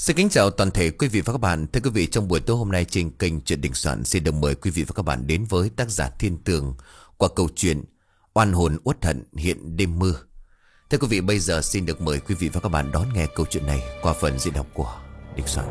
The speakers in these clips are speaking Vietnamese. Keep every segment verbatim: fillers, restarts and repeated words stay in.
Xin kính chào toàn thể quý vị và các bạn. Thưa quý vị, trong buổi tối hôm nay trên kênh Chuyện Đình Soạn xin được mời quý vị và các bạn đến với tác giả Thiên Tường qua câu chuyện Oan hồn uất hận hiện đêm mưa. Thưa quý vị, bây giờ xin được mời quý vị và các bạn đón nghe câu chuyện này qua phần diễn đọc của Đình Soạn.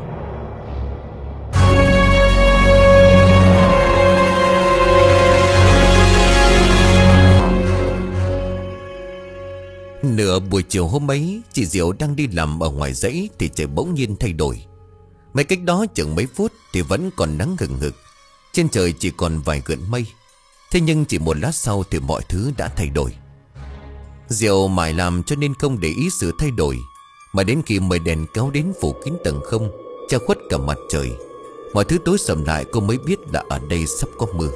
Nửa buổi chiều hôm ấy, chị Diệu đang đi làm ở ngoài dãy thì trời bỗng nhiên thay đổi. Mấy cách đó chừng mấy phút thì vẫn còn nắng hừng hực, trên trời chỉ còn vài gợn mây. Thế nhưng chỉ một lát sau thì mọi thứ đã thay đổi. Diệu mải làm cho nên không để ý sự thay đổi, mà đến khi mây đèn kéo đến phủ kín tầng không, che khuất cả mặt trời, mọi thứ tối sầm lại, cô mới biết là ở đây sắp có mưa.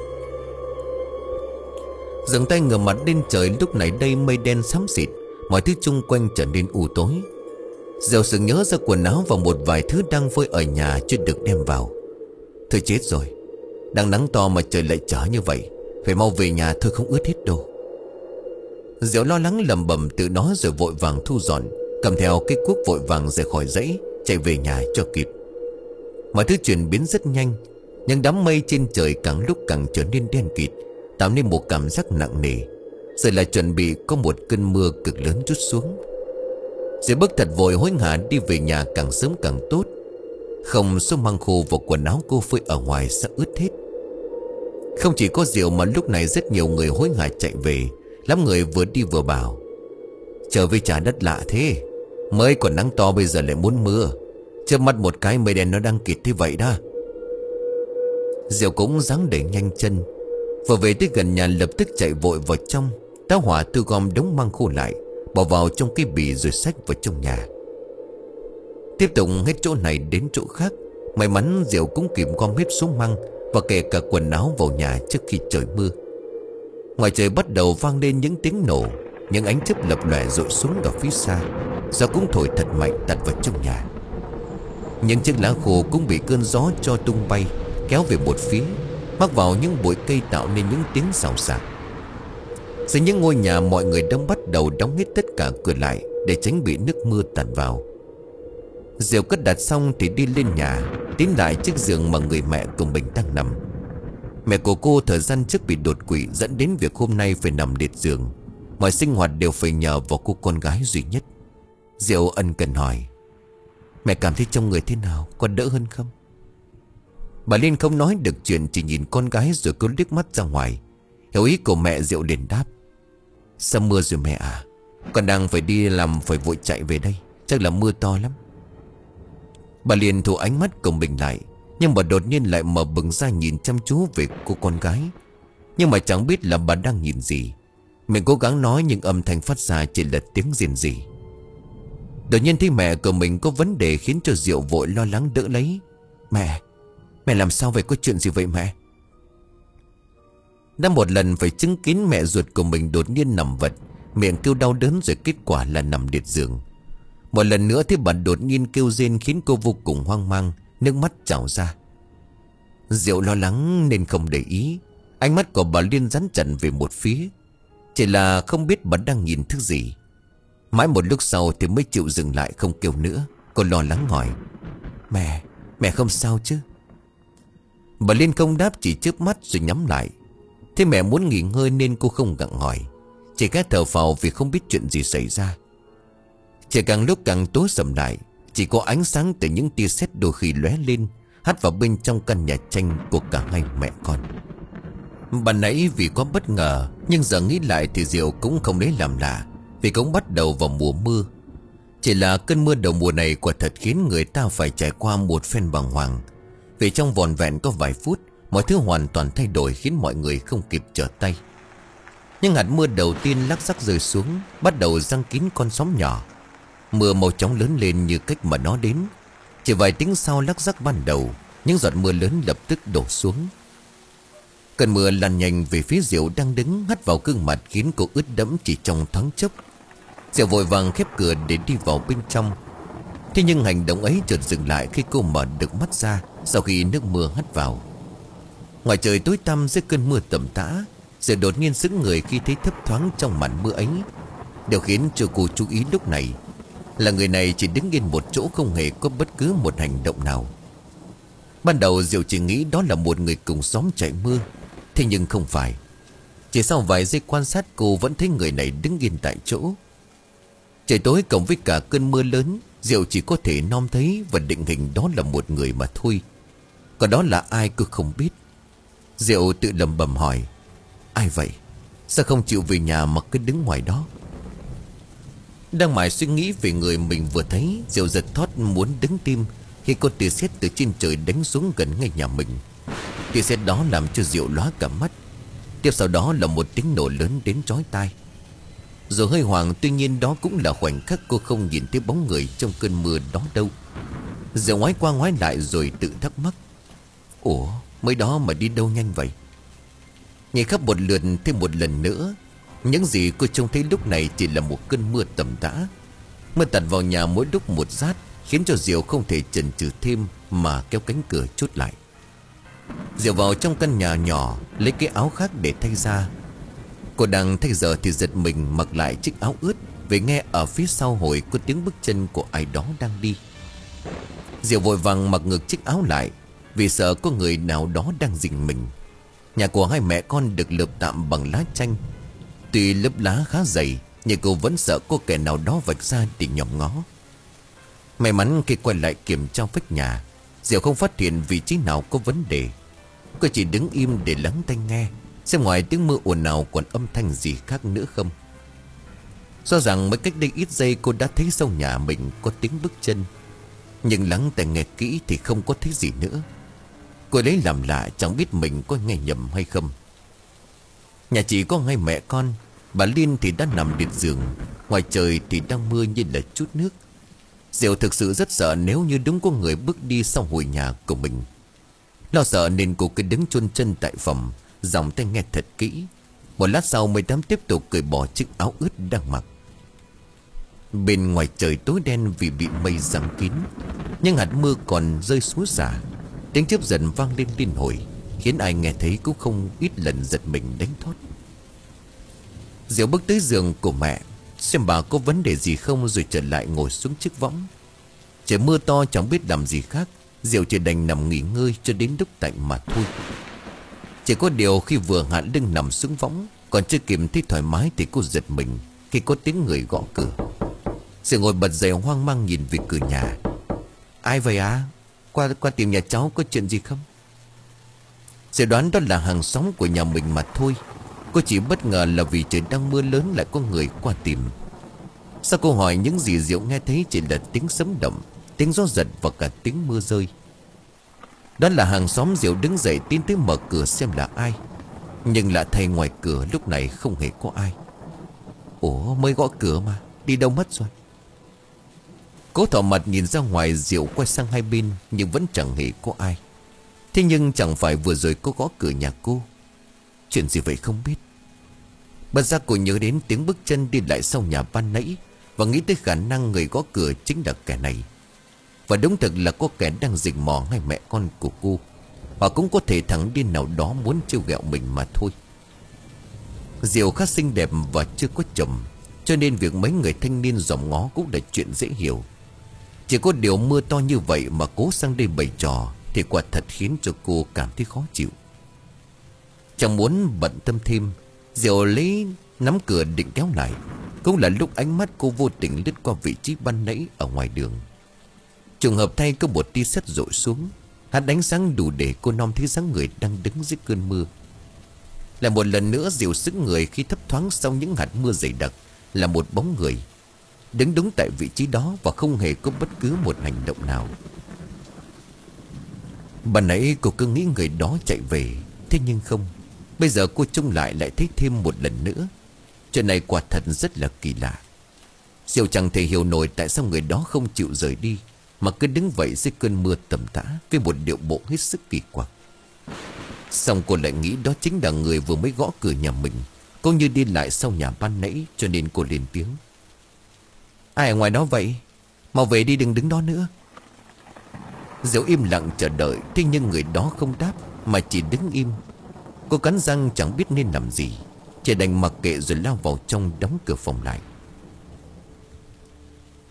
Dừng tay ngửa mặt lên trời, lúc này đây mây đen xám xịt, mọi thứ chung quanh trở nên u tối. Diệu sực nhớ ra quần áo và một vài thứ đang phơi ở nhà chưa được đem vào. Thôi chết rồi, đang nắng to mà trời lại trở như vậy, phải mau về nhà thôi không ướt hết đồ. Diệu lo lắng lầm bầm tự nó rồi vội vàng thu dọn, cầm theo cái cuốc vội vàng rời khỏi dãy, chạy về nhà cho kịp. Mọi thứ chuyển biến rất nhanh, nhưng đám mây trên trời càng lúc càng trở nên đen kịt, tạo nên một cảm giác nặng nề. Rồi lại chuẩn bị có một cơn mưa cực lớn trút xuống. Diệu bước thật vội hối hả đi về nhà càng sớm càng tốt, không số măng khô và quần áo cô phơi ở ngoài sẽ ướt hết. Không chỉ có Diệu mà lúc này rất nhiều người hối hả chạy về. Lắm người vừa đi vừa bảo: trời với trả đất lạ thế, mới còn nắng to bây giờ lại muốn mưa, chớp mắt một cái mây đen nó đang kịt thế vậy đó. Diệu cũng dáng đẩy nhanh chân, vừa về tới gần nhà lập tức chạy vội vào trong, tá hỏa thu gom đống măng khô lại, bỏ vào trong cái bì rồi xách vào trong nhà. Tiếp tục hết chỗ này đến chỗ khác. May mắn Diệu cũng kịp gom hết số măng và kể cả quần áo vào nhà trước khi trời mưa. Ngoài trời bắt đầu vang lên những tiếng nổ, những ánh chớp lập lòe rội xuống ở phía xa. Gió cũng thổi thật mạnh tạt vào trong nhà. Những chiếc lá khô cũng bị cơn gió cho tung bay, kéo về một phía, mắc vào những bụi cây tạo nên những tiếng xào xạc. Dưới những ngôi nhà mọi người đang bắt đầu đóng hết tất cả cửa lại để tránh bị nước mưa tạt vào. Diệu cất đặt xong thì đi lên nhà, tiến lại chiếc giường mà người mẹ của mình đang nằm. Mẹ của cô thời gian trước bị đột quỵ, dẫn đến việc hôm nay phải nằm liệt giường. Mọi sinh hoạt đều phải nhờ vào cô con gái duy nhất. Diệu ân cần hỏi: mẹ cảm thấy trong người thế nào, có đỡ hơn không? Bà Liên không nói được chuyện, chỉ nhìn con gái rồi cứ liếc mắt ra ngoài. Hiểu ý của mẹ, Diệu liền đáp: sao mưa rồi mẹ à? Con đang phải đi làm, phải vội chạy về đây, chắc là mưa to lắm. Bà liền thu ánh mắt của mình lại, nhưng mà đột nhiên lại mở bừng ra nhìn chăm chú về cô con gái. Nhưng mà chẳng biết là bà đang nhìn gì. Mình cố gắng nói nhưng âm thanh phát ra chỉ là tiếng rền rỉ. Đột nhiên thấy mẹ của mình có vấn đề khiến cho Diệu vội lo lắng đỡ lấy. Mẹ, mẹ làm sao vậy, có chuyện gì vậy mẹ? Đã một lần phải chứng kiến mẹ ruột của mình đột nhiên nằm vật, miệng kêu đau đớn rồi kết quả là nằm liệt giường. Một lần nữa thì bà đột nhiên kêu rên khiến cô vô cùng hoang mang, nước mắt trào ra. Diệu lo lắng nên không để ý. Ánh mắt của bà Liên dán chặt về một phía, chỉ là không biết bà đang nhìn thứ gì. Mãi một lúc sau thì mới chịu dừng lại không kêu nữa. Cô lo lắng hỏi: Mẹ, mẹ không sao chứ? Bà Liên không đáp, chỉ chớp mắt rồi nhắm lại. Thế mẹ muốn nghỉ ngơi nên cô không gặng hỏi, chỉ khẽ thở phào vì không biết chuyện gì xảy ra. Trời càng lúc càng tối sầm lại, chỉ có ánh sáng từ những tia sét đôi khi lóe lên, hắt vào bên trong căn nhà tranh của cả hai mẹ con. Ban nãy vì có bất ngờ, nhưng giờ nghĩ lại thì Diệu cũng không lấy làm lạ, vì cũng bắt đầu vào mùa mưa. Chỉ là cơn mưa đầu mùa này quả thật khiến người ta phải trải qua một phen bàng hoàng. Vì trong vỏn vẹn có vài phút, mọi thứ hoàn toàn thay đổi khiến mọi người không kịp trở tay. Nhưng hạt mưa đầu tiên lắc rắc rơi xuống, bắt đầu giăng kín con xóm nhỏ. Mưa mau chóng lớn lên như cách mà nó đến. Chỉ vài tiếng sau lắc rắc ban đầu, những giọt mưa lớn lập tức đổ xuống. Cơn mưa lan nhanh về phía Diệu đang đứng, hắt vào gương mặt khiến cô ướt đẫm chỉ trong thoáng chốc. Diệu vội vàng khép cửa để đi vào bên trong. Thế nhưng hành động ấy chợt dừng lại khi cô mở được mắt ra sau khi nước mưa hắt vào. Ngoài trời tối tăm dưới cơn mưa tầm tã, Diệu đột nhiên sững người khi thấy thấp thoáng trong màn mưa ấy. Điều khiến cho cô chú ý lúc này là người này chỉ đứng yên một chỗ, không hề có bất cứ một hành động nào. Ban đầu Diệu chỉ nghĩ đó là một người cùng xóm chạy mưa. Thế nhưng không phải. Chỉ sau vài giây quan sát, cô vẫn thấy người này đứng yên tại chỗ. Trời tối cộng với cả cơn mưa lớn, Diệu chỉ có thể nom thấy và định hình đó là một người mà thôi. Còn đó là ai cô không biết. Diệu tự lẩm bẩm hỏi: ai vậy? Sao không chịu về nhà mà cứ đứng ngoài đó? Đang mải suy nghĩ về người mình vừa thấy, Diệu giật thót muốn đứng tim khi có tia sét từ trên trời đánh xuống gần ngay nhà mình. Tia sét đó làm cho Diệu lóa cả mắt. Tiếp sau đó là một tiếng nổ lớn đến chói tai. Dù hơi hoảng, tuy nhiên đó cũng là khoảnh khắc cô không nhìn thấy bóng người trong cơn mưa đó đâu. Diệu ngoái qua ngoái lại rồi tự thắc mắc: ủa, mới đó mà đi đâu nhanh vậy? Nhìn khắp một lượt thêm một lần nữa, những gì cô trông thấy lúc này chỉ là một cơn mưa tầm tã. Mưa tạt vào nhà mỗi lúc một rát, khiến cho Diệu không thể chần chừ thêm mà kéo cánh cửa chốt lại. Diệu vào trong căn nhà nhỏ, lấy cái áo khác để thay ra. Cô đang thay giờ thì giật mình mặc lại chiếc áo ướt, vì nghe ở phía sau hồi có tiếng bước chân của ai đó đang đi. Diệu vội vàng mặc ngược chiếc áo lại, vì sợ có người nào đó đang rình mình. Nhà của hai mẹ con được lợp tạm bằng lá chanh. Tuy lớp lá khá dày, nhưng cô vẫn sợ có kẻ nào đó vạch ra để nhòm ngó. May mắn khi quay lại kiểm tra vách nhà, Diệu không phát hiện vị trí nào có vấn đề. Cô chỉ đứng im để lắng tai nghe, xem ngoài tiếng mưa ồn ào còn âm thanh gì khác nữa không. Do rằng mới cách đây ít giây cô đã thấy sau nhà mình có tiếng bước chân, nhưng lắng tai nghe kỹ thì không có thấy gì nữa. Cô lấy làm lạ, chẳng biết mình có nghe nhầm hay không. Nhà chỉ có hai mẹ con. Bà Liên thì đã nằm liệt giường, ngoài trời thì đang mưa như là chút nước. Diệu thực sự rất sợ nếu như đúng có người bước đi sau hồi nhà của mình. Lo sợ nên cô cứ đứng chôn chân tại phòng, giọng tai nghe thật kỹ. Một lát sau mới dám tiếp tục cởi bỏ chiếc áo ướt đang mặc. Bên ngoài trời tối đen vì bị mây giăng kín, nhưng hạt mưa còn rơi xối xả. Tiếng chớp dần vang lên liên hồi, khiến ai nghe thấy cũng không ít lần giật mình đánh thót. Diệu bước tới giường của mẹ, xem bà có vấn đề gì không, rồi trở lại ngồi xuống chiếc võng. Trời mưa to chẳng biết làm gì khác, Diệu chỉ đành nằm nghỉ ngơi cho đến lúc tạnh mà thôi. Chỉ có điều khi vừa hạ lưng nằm xuống võng, còn chưa kịp thấy thoải mái thì cô giật mình khi có tiếng người gõ cửa. Diệu ngồi bật dậy hoang mang nhìn về cửa nhà. Ai vậy à? Qua qua tìm nhà cháu có chuyện gì không? Diệu đoán đó là hàng xóm của nhà mình mà thôi. Cô chỉ bất ngờ là vì trời đang mưa lớn lại có người qua tìm. Sau câu hỏi, những gì Diệu nghe thấy chỉ là tiếng sấm động, tiếng gió giật và cả tiếng mưa rơi. Đó là hàng xóm. Diệu đứng dậy tiến tới mở cửa xem là ai, nhưng lạ thay ngoài cửa lúc này không hề có ai. Ủa, mới gõ cửa mà, đi đâu mất rồi? Cố thỏ mặt nhìn ra ngoài, Diệu quay sang hai bên nhưng vẫn chẳng hề có ai. Thế nhưng chẳng phải vừa rồi có gõ cửa nhà cô? Chuyện gì vậy không biết. Bất giác cô nhớ đến tiếng bước chân đi lại sau nhà ban nãy, và nghĩ tới khả năng người gõ cửa chính là kẻ này. Và đúng thực là có kẻ đang rình mò hai mẹ con của cô, hoặc cũng có thể thằng điên nào đó muốn trêu ghẹo mình mà thôi. Diệu khá xinh đẹp và chưa có chồng, cho nên việc mấy người thanh niên dòm ngó cũng là chuyện dễ hiểu. Chỉ có điều mưa to như vậy mà cố sang đây bày trò thì quả thật khiến cho cô cảm thấy khó chịu. Chẳng muốn bận tâm thêm, Diệu lấy nắm cửa định kéo lại. Cũng là lúc ánh mắt cô vô tình lướt qua vị trí ban nãy ở ngoài đường. Trùng hợp thay có một tia sét rội xuống, hạt ánh sáng đủ để cô nom thấy dáng người đang đứng dưới cơn mưa. Lại một lần nữa Diệu sững người khi thấp thoáng sau những hạt mưa dày đặc là một bóng người đứng đúng tại vị trí đó và không hề có bất cứ một hành động nào. Ban nãy cô cứ nghĩ người đó chạy về, thế nhưng không. Bây giờ cô trông lại lại thấy thêm một lần nữa. Chuyện này quả thật rất là kỳ lạ. Diệu chẳng thể hiểu nổi tại sao người đó không chịu rời đi, mà cứ đứng vậy dưới cơn mưa tầm tã với một điệu bộ hết sức kỳ quặc. Xong cô lại nghĩ đó chính là người vừa mới gõ cửa nhà mình, cũng như đi lại sau nhà ban nãy, cho nên cô lên tiếng. Ai ở ngoài đó vậy? Mau về đi, đừng đứng đó nữa. Diệu im lặng chờ đợi, thế nhưng người đó không đáp mà chỉ đứng im. Cô cắn răng chẳng biết nên làm gì, chỉ đành mặc kệ rồi lao vào trong đóng cửa phòng lại.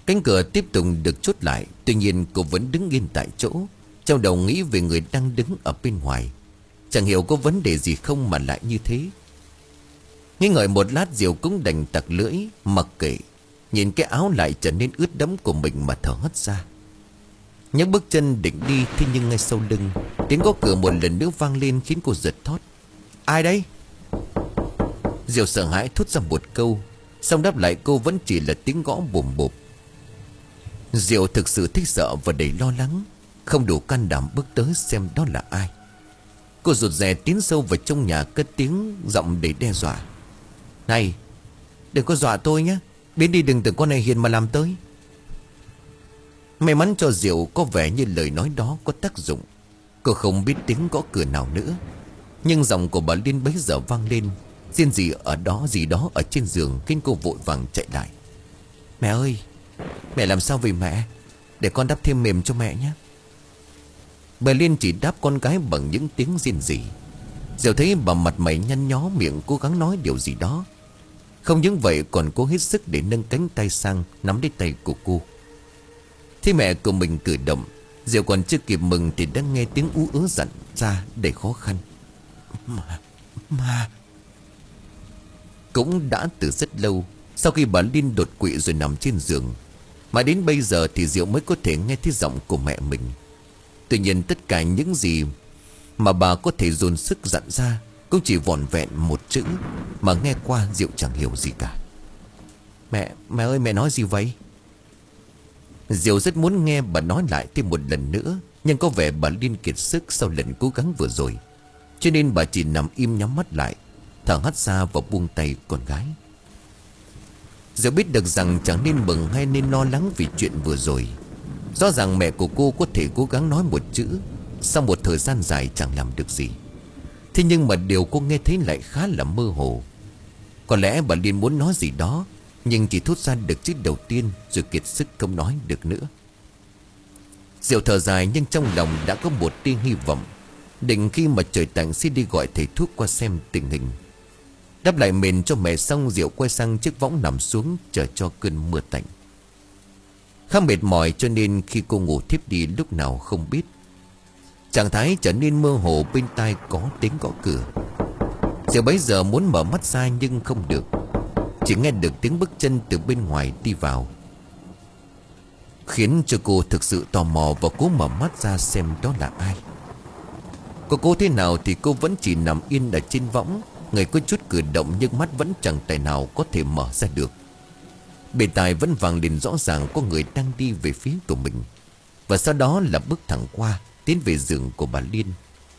Cánh cửa tiếp tục được chốt lại. Tuy nhiên cô vẫn đứng yên tại chỗ, trong đầu nghĩ về người đang đứng ở bên ngoài. Chẳng hiểu có vấn đề gì không mà lại như thế. Nghĩ ngợi một lát, Diệu cũng đành tặc lưỡi mặc kệ, nhìn cái áo lại trở nên ướt đẫm của mình mà thở hắt ra. Những bước chân định đi, thế nhưng ngay sau lưng tiếng gõ cửa một lần nữa vang lên khiến cô giật thót. Ai đấy? Diệu sợ hãi thốt ra một câu, xong đáp lại cô vẫn chỉ là tiếng gõ bùm bụp. Diệu thực sự thích sợ và đầy lo lắng, không đủ can đảm bước tới xem đó là ai. Cô rụt rè tiến sâu vào trong nhà, cất tiếng giọng đầy đe dọa. Này, đừng có dọa tôi nhé, biến đi, đừng tưởng con này hiền mà làm tới. May mắn cho Diệu có vẻ như lời nói đó có tác dụng. Cô không biết tiếng gõ cửa nào nữa, nhưng giọng của bà Liên bấy giờ vang lên, riêng gì ở đó gì đó ở trên giường, khiến cô vội vàng chạy lại. Mẹ ơi, mẹ làm sao vậy mẹ? Để con đắp thêm mềm cho mẹ nhé. Bà Liên chỉ đáp con gái bằng những tiếng riêng rỉ. Diệu thấy bà mặt mày nhăn nhó, miệng cố gắng nói điều gì đó. Không những vậy còn cố hết sức để nâng cánh tay sang nắm lấy tay của cô. Khi mẹ của mình cử động, Diệu còn chưa kịp mừng thì đã nghe tiếng ú ớ dặn ra đầy khó khăn. Mà, mà Cũng đã từ rất lâu sau khi bà Liên đột quỵ rồi nằm trên giường, mà đến bây giờ thì Diệu mới có thể nghe thấy giọng của mẹ mình. Tuy nhiên tất cả những gì mà bà có thể dồn sức dặn ra cũng chỉ vỏn vẹn một chữ, mà nghe qua Diệu chẳng hiểu gì cả. Mẹ, mẹ ơi, mẹ nói gì vậy? Diệu rất muốn nghe bà nói lại thêm một lần nữa, nhưng có vẻ bà Liên kiệt sức sau lần cố gắng vừa rồi, cho nên bà chỉ nằm im nhắm mắt lại, thở hắt ra và buông tay con gái. Diệu biết được rằng chẳng nên mừng hay nên lo lắng vì chuyện vừa rồi. Rõ ràng mẹ của cô có thể cố gắng nói một chữ, sau một thời gian dài chẳng làm được gì. Thế nhưng mà điều cô nghe thấy lại khá là mơ hồ. Có lẽ bà Liên muốn nói gì đó, nhưng chỉ thốt ra được chữ đầu tiên rồi kiệt sức không nói được nữa. Diệu thở dài, nhưng trong lòng đã có một tia hy vọng, định khi mà trời tạnh sẽ đi gọi thầy thuốc qua xem tình hình. Đáp lại mền cho mẹ xong, Diệu quay sang chiếc võng nằm xuống chờ cho cơn mưa tạnh. Khá mệt mỏi cho nên khi cô ngủ thiếp đi lúc nào không biết. Trạng thái trở nên mơ hồ, bên tai có tiếng gõ cửa. Diệu bấy giờ muốn mở mắt ra nhưng không được, chỉ nghe được tiếng bước chân từ bên ngoài đi vào, khiến cho cô thực sự tò mò và cố mở mắt ra xem đó là ai. Cô cố thế nào thì cô vẫn chỉ nằm yên ở trên võng, người có chút cử động nhưng mắt vẫn chẳng tài nào có thể mở ra được. Bên tai vẫn vang lên rõ ràng có người đang đi về phía của mình, và sau đó là bước thẳng qua, tiến về giường của bà Liên.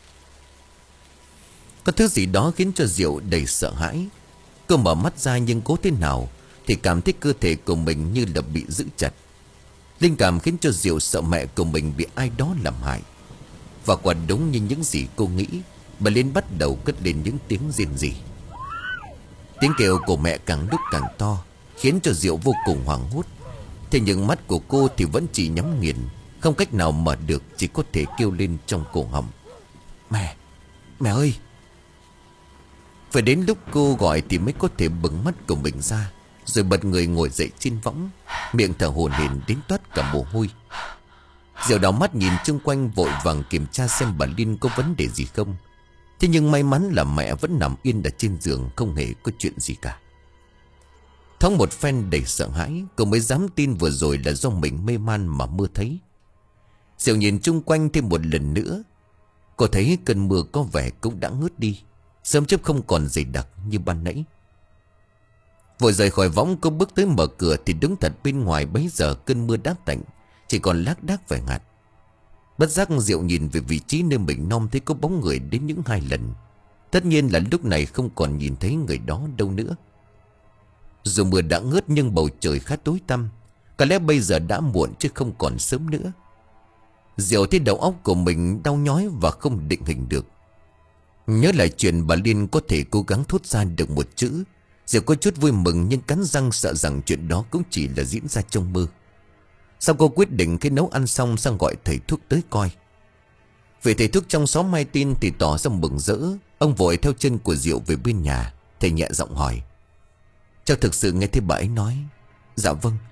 Có thứ gì đó khiến cho Diệu đầy sợ hãi. Cô mở mắt ra nhưng cố thế nào thì cảm thấy cơ thể của mình như là bị giữ chặt. Linh cảm khiến cho Diệu sợ mẹ của mình bị ai đó làm hại. Và quả đúng như những gì cô nghĩ, bà Liên bắt đầu cất lên những tiếng rên rỉ. Tiếng kêu của mẹ càng lúc càng to, khiến cho Diệu vô cùng hoảng hốt. Thế nhưng mắt của cô thì vẫn chỉ nhắm nghiền, không cách nào mở được, chỉ có thể kêu lên trong cổ họng. Mẹ, mẹ ơi! Phải đến lúc cô gọi thì mới có thể bừng mắt của mình ra, rồi bật người ngồi dậy trên võng, miệng thở hổn hển đến toát cả mồ hôi. Diệu đảo mắt nhìn chung quanh, vội vàng kiểm tra xem bà Liên có vấn đề gì không. Thế nhưng may mắn là mẹ vẫn nằm yên ở trên giường, không hề có chuyện gì cả. Thoáng một phen đầy sợ hãi, cô mới dám tin vừa rồi là do mình mê man mà mơ thấy. Diệu nhìn chung quanh thêm một lần nữa. Cô thấy cơn mưa có vẻ cũng đã ngớt đi, sớm chớp không còn dày đặc như ban nãy. Vội rời khỏi võng, cô bước tới mở cửa thì đúng thật bên ngoài bấy giờ cơn mưa đã tạnh, chỉ còn lác đác vài hạt. Bất giác Diệu nhìn về vị trí nơi mình nom thấy có bóng người đến những hai lần. Tất nhiên là lúc này không còn nhìn thấy người đó đâu nữa. Dù mưa đã ngớt nhưng bầu trời khá tối tăm, có lẽ bây giờ đã muộn chứ không còn sớm nữa. Diệu thấy đầu óc của mình đau nhói và không định hình được. Nhớ lại chuyện bà Liên có thể cố gắng thốt ra được một chữ, Diệu có chút vui mừng nhưng cắn răng sợ rằng chuyện đó cũng chỉ là diễn ra trong mơ. Sau cô quyết định khi nấu ăn xong sang gọi thầy thuốc tới coi. Vị thầy thuốc trong xóm Mai tin thì tỏ ra mừng rỡ. Ông vội theo chân của Diệu về bên nhà. Thầy nhẹ giọng hỏi: Cháu thực sự nghe thấy bà ấy nói? Dạ vâng.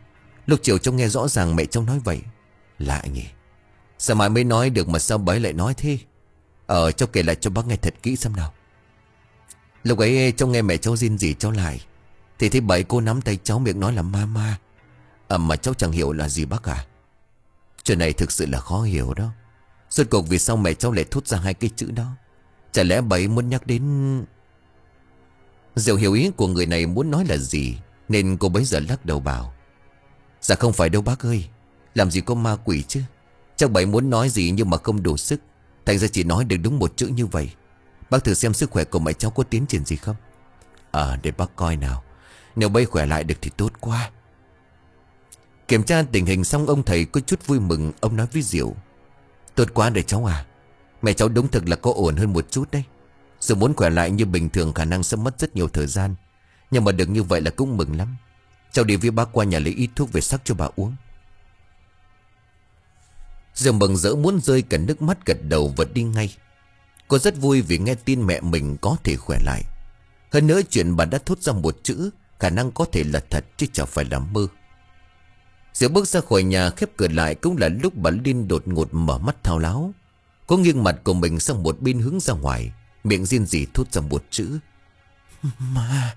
Lúc chiều cháu nghe rõ ràng mẹ cháu nói vậy. Lạ nhỉ, sao mai mới nói được mà sao bấy lại nói thế? Ờ cháu kể lại cho bác nghe thật kỹ xem nào. Lúc ấy cháu nghe mẹ cháu rên rỉ cháu lại, thì thấy bảy cô nắm tay cháu miệng nói là mama. À mà cháu chẳng hiểu là gì bác à. Chuyện này thực sự là khó hiểu đó. Rốt cuộc vì sao mẹ cháu lại thốt ra hai cái chữ đó? Chả lẽ bảy muốn nhắc đến... Diệu hiểu ý của người này muốn nói là gì, nên cô bấy giờ lắc đầu bảo: Dạ không phải đâu bác ơi, làm gì có ma quỷ chứ. Chắc bảy muốn nói gì nhưng mà không đủ sức, thành ra chỉ nói được đúng một chữ như vậy. Bác thử xem sức khỏe của mẹ cháu có tiến triển gì không. Ờ để bác coi nào. Nếu bây khỏe lại được thì tốt quá. Kiểm tra tình hình xong ông thầy có chút vui mừng. Ông nói với Diệu: Tốt quá để cháu à. Mẹ cháu đúng thực là có ổn hơn một chút đấy. Dù muốn khỏe lại như bình thường khả năng sẽ mất rất nhiều thời gian, nhưng mà được như vậy là cũng mừng lắm. Cháu đi với bác qua nhà lấy ít thuốc về sắc cho bà uống. Diệu mừng rỡ muốn rơi cả nước mắt, gật đầu và đi ngay. Cô rất vui vì nghe tin mẹ mình có thể khỏe lại. Hơn nữa chuyện bà đã thốt ra một chữ khả năng có thể là thật chứ chẳng phải là mơ. Diệu bước ra khỏi nhà, khép cửa lại cũng là lúc bà Liên đột ngột mở mắt thao láo. Cô nghiêng mặt của mình sang một bên hướng ra ngoài, miệng rên rỉ thốt ra một chữ: Ma.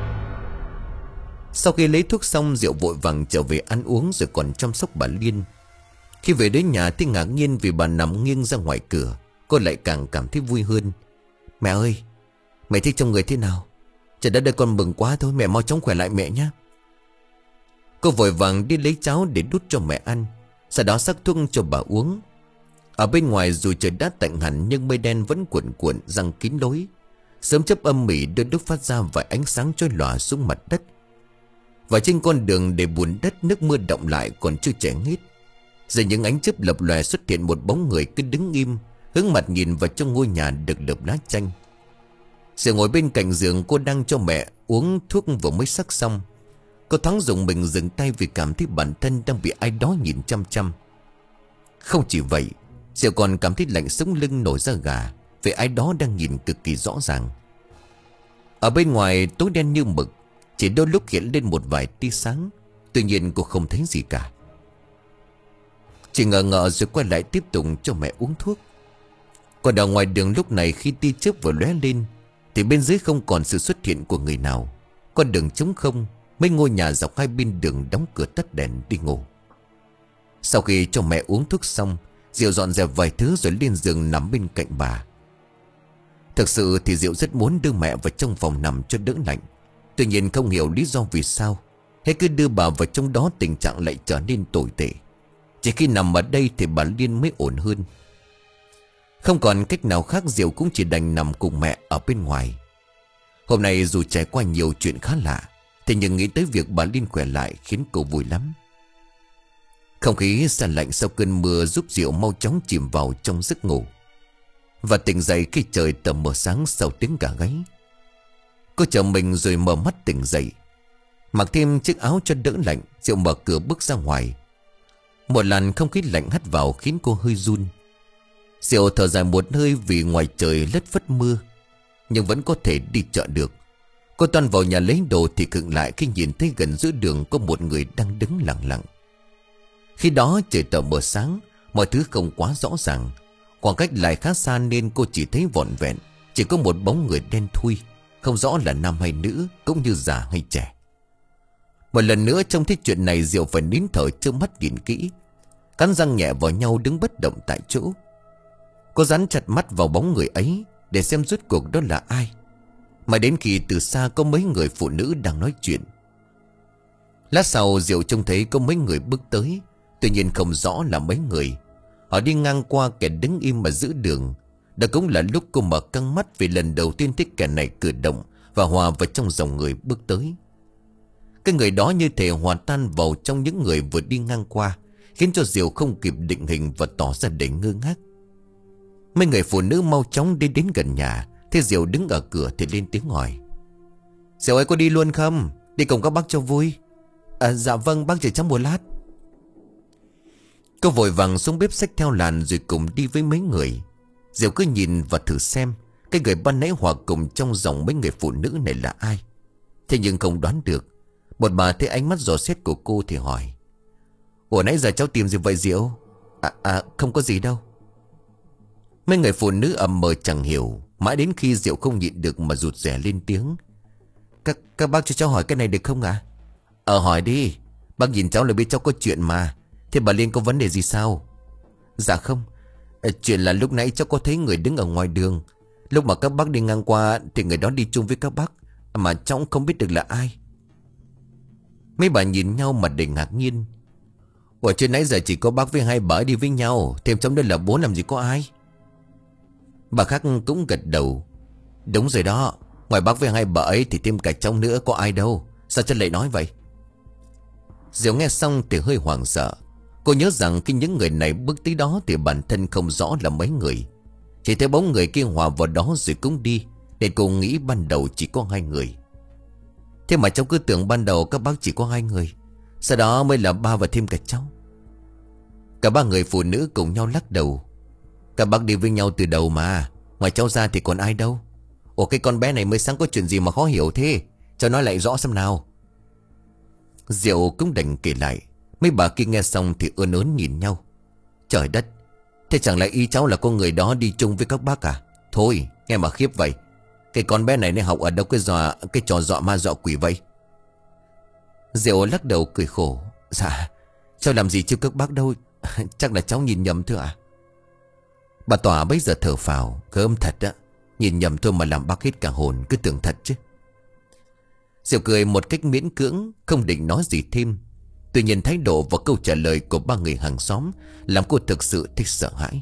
Sau khi lấy thuốc xong, Diệu vội vàng trở về ăn uống rồi còn chăm sóc bà Liên. Khi về đến nhà thì ngạc nhiên vì bà nằm nghiêng ra ngoài cửa. Cô lại càng cảm thấy vui hơn. Mẹ ơi, mẹ thích trong người thế nào? Trời đất ơi, con mừng quá thôi, mẹ mau chóng khỏe lại mẹ nhé. Cô vội vàng đi lấy cháo để đút cho mẹ ăn, sau đó sắc thuốc cho bà uống. Ở bên ngoài dù trời đã tạnh hẳn nhưng mây đen vẫn cuộn cuộn giăng kín lối. Sớm chớp âm mỉ đôi lúc phát ra vài ánh sáng chói lòa xuống mặt đất. Và trên con đường để bùn đất nước mưa đọng lại còn chưa chảy hết. Giờ những ánh chớp lập lòe xuất hiện một bóng người cứ đứng im, hướng mặt nhìn vào trong ngôi nhà được lợp lá chanh. Diệu ngồi bên cạnh giường, cô đang cho mẹ uống thuốc vừa mới sắc xong. Cô thoáng dùng mình dừng tay vì cảm thấy bản thân đang bị ai đó nhìn chăm chăm. Không chỉ vậy, Diệu còn cảm thấy lạnh sống lưng nổi da gà vì ai đó đang nhìn cực kỳ rõ ràng. Ở bên ngoài tối đen như mực, chỉ đôi lúc hiện lên một vài tia sáng. Tuy nhiên cô không thấy gì cả. Chỉ ngờ ngợ rồi quay lại tiếp tục cho mẹ uống thuốc. Còn ở ngoài đường lúc này khi tia chớp vừa lóe lên thì bên dưới không còn sự xuất hiện của người nào. Con đường trống không, mấy ngôi nhà dọc hai bên đường đóng cửa tắt đèn đi ngủ. Sau khi cho mẹ uống thuốc xong, Diệu dọn dẹp vài thứ rồi lên giường nằm bên cạnh bà. Thực sự thì Diệu rất muốn đưa mẹ vào trong phòng nằm cho đỡ lạnh. Tuy nhiên không hiểu lý do vì sao hễ cứ đưa bà vào trong đó tình trạng lại trở nên tồi tệ. Chỉ khi nằm ở đây thì bà Liên mới ổn hơn. Không còn cách nào khác, Diệu cũng chỉ đành nằm cùng mẹ ở bên ngoài. Hôm nay dù trải qua nhiều chuyện khá lạ, thì nhưng nghĩ tới việc bà Liên khỏe lại khiến cô vui lắm. Không khí se lạnh sau cơn mưa giúp Diệu mau chóng chìm vào trong giấc ngủ, và tỉnh dậy khi trời tờ mờ sáng sau tiếng gà gáy. Cô chờ mình rồi mở mắt tỉnh dậy. Mặc thêm chiếc áo cho đỡ lạnh, Diệu mở cửa bước ra ngoài. Một làn không khí lạnh hắt vào khiến cô hơi run. Diệu thở dài một hơi vì ngoài trời lất phất mưa, nhưng vẫn có thể đi chợ được. Cô toan vào nhà lấy đồ thì khựng lại khi nhìn thấy gần giữa đường có một người đang đứng lặng lặng. Khi đó trời tờ mờ sáng, mọi thứ không quá rõ ràng. Khoảng cách lại khá xa nên cô chỉ thấy vỏn vẹn, chỉ có một bóng người đen thui, không rõ là nam hay nữ, cũng như già hay trẻ. Một lần nữa trông thấy chuyện này, Diệu phải nín thở trơ mắt nhìn kỹ, cắn răng nhẹ vào nhau đứng bất động tại chỗ. Cô dán chặt mắt vào bóng người ấy để xem rốt cuộc đó là ai. Mà đến khi từ xa có mấy người phụ nữ đang nói chuyện. Lát sau Diệu trông thấy có mấy người bước tới, tuy nhiên không rõ là mấy người. Họ đi ngang qua kẻ đứng im mà giữ đường. Đó cũng là lúc cô mở căng mắt vì lần đầu tiên thấy kẻ này cử động và hòa vào trong dòng người bước tới. Cái người đó như thể hòa tan vào trong những người vừa đi ngang qua, khiến cho Diệu không kịp định hình và tỏ ra đầy ngơ ngác. Mấy người phụ nữ mau chóng đi đến gần nhà, thấy Diệu đứng ở cửa thì lên tiếng hỏi: Diệu ơi, có đi luôn không? Đi cùng các bác cho vui. À dạ vâng bác, chờ cháu một lát. Cô vội vàng xuống bếp xách theo làn rồi cùng đi với mấy người. Diệu cứ nhìn và thử xem cái người ban nãy hòa cùng trong dòng mấy người phụ nữ này là ai. Thế nhưng không đoán được. Một bà thấy ánh mắt dò xét của cô thì hỏi: Ủa nãy giờ cháu tìm gì vậy Diệu? À, à không có gì đâu. Mấy người phụ nữ ầm mờ chẳng hiểu. Mãi đến khi Diệu không nhịn được mà rụt rè lên tiếng. Các, các bác cho cháu hỏi cái này được không ạ? À? Ờ hỏi đi. Bác nhìn cháu là biết cháu có chuyện mà. Thế bà Liên có vấn đề gì sao? Dạ không. à, Chuyện là lúc nãy cháu có thấy người đứng ở ngoài đường. Lúc mà các bác đi ngang qua thì người đó đi chung với các bác, mà cháu không biết được là ai. Mấy bà nhìn nhau mặt đầy ngạc nhiên. Ủa chuyện nãy giờ chỉ có bác với hai bà đi với nhau, thêm trong đây là bố làm gì có ai. Bà khác cũng gật đầu. Đúng rồi đó. Ngoài bác với hai bà ấy thì thêm cả cháu nữa, có ai đâu. Sao chân lại nói vậy? Diệu nghe xong thì hơi hoảng sợ. Cô nhớ rằng khi những người này bước tới đó thì bản thân không rõ là mấy người. Chỉ thấy bóng người kia hòa vào đó rồi cũng đi, nên cô nghĩ ban đầu chỉ có hai người. Thế mà cháu cứ tưởng ban đầu các bác chỉ có hai người, sau đó mới là ba và thêm cả cháu. Cả ba người phụ nữ cùng nhau lắc đầu. Các bác đi với nhau từ đầu mà. Ngoài cháu ra thì còn ai đâu. Ủa cái con bé này mới sáng có chuyện gì mà khó hiểu thế? Cháu nói lại rõ xem nào. Diệu cũng đành kể lại. Mấy bà kia nghe xong thì ươn ớn nhìn nhau. Trời đất, thế chẳng lẽ ý cháu là con người đó đi chung với các bác à? Thôi nghe mà khiếp vậy. Cái con bé này nên học ở đâu cái dọa, cái trò dọa ma dọa quỷ vậy? Diệu lắc đầu cười khổ. Dạ cháu làm gì chứ các bác đâu. Chắc là cháu nhìn nhầm thôi ạ. Bà Tỏa bấy giờ thở phào. Gớm thật á. Nhìn nhầm thôi mà làm bác hết cả hồn. Cứ tưởng thật chứ. Diệu cười một cách miễn cưỡng, không định nói gì thêm. Tuy nhiên thái độ và câu trả lời của ba người hàng xóm làm cô thực sự thích sợ hãi.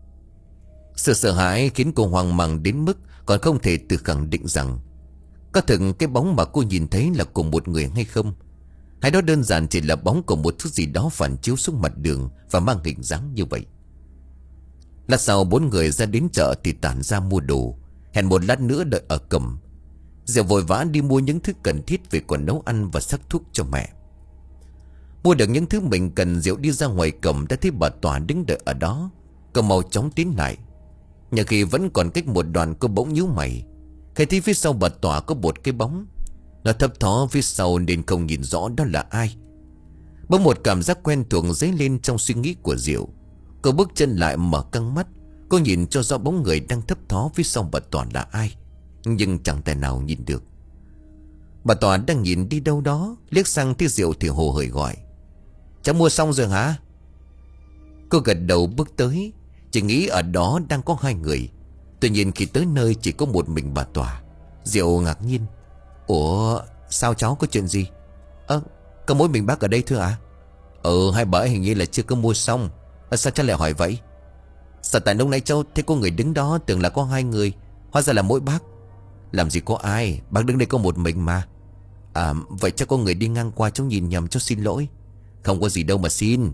Sự sợ hãi khiến cô hoang mang đến mức còn không thể tự khẳng định rằng có thực cái bóng mà cô nhìn thấy là của một người hay không, hay đó đơn giản chỉ là bóng của một thứ gì đó phản chiếu xuống mặt đường và mang hình dáng như vậy. Lát sau bốn người ra đến chợ thì tản ra mua đồ, hẹn một lát nữa đợi ở cổng. Diệu vội vã đi mua những thứ cần thiết về còn nấu ăn và sắc thuốc cho mẹ. Mua được những thứ mình cần, Diệu đi ra ngoài cổng đã thấy bà Tỏa đứng đợi ở đó. Cô mau chóng tiến lại. Nhưng khi vẫn còn cách một đoạn, cô bỗng nhíu mày khi thấy phía sau bà Tỏa có một cái bóng. Nó thấp thó phía sau nên không nhìn rõ đó là ai. Bỗng một cảm giác quen thuộc dấy lên trong suy nghĩ của Diệu. Cô bước chân lại mở căng mắt. Cô nhìn cho rõ bóng người đang thấp thó phía sau bà Tỏa là ai, nhưng chẳng thể nào nhìn được. Bà Tỏa đang nhìn đi đâu đó, liếc sang thấy Diệu thì hồ hởi gọi. Cháu mua xong rồi hả? Cô gật đầu bước tới, chỉ nghĩ ở đó đang có hai người. Tuy nhiên khi tới nơi chỉ có một mình bà Tỏa. Diệu ngạc nhiên. Ủa sao cháu, có chuyện gì? Ơ à, có mỗi mình bác ở đây thôi à? Ừ hai bà ấy hình như là chưa có mua xong. à, Sao cháu lại hỏi vậy? Sao tại lúc nãy cháu thấy có người đứng đó, tưởng là có hai người, hóa ra là mỗi bác. Làm gì có ai, bác đứng đây có một mình mà. À vậy chắc có người đi ngang qua, cháu nhìn nhầm, cháu xin lỗi. Không có gì đâu mà xin.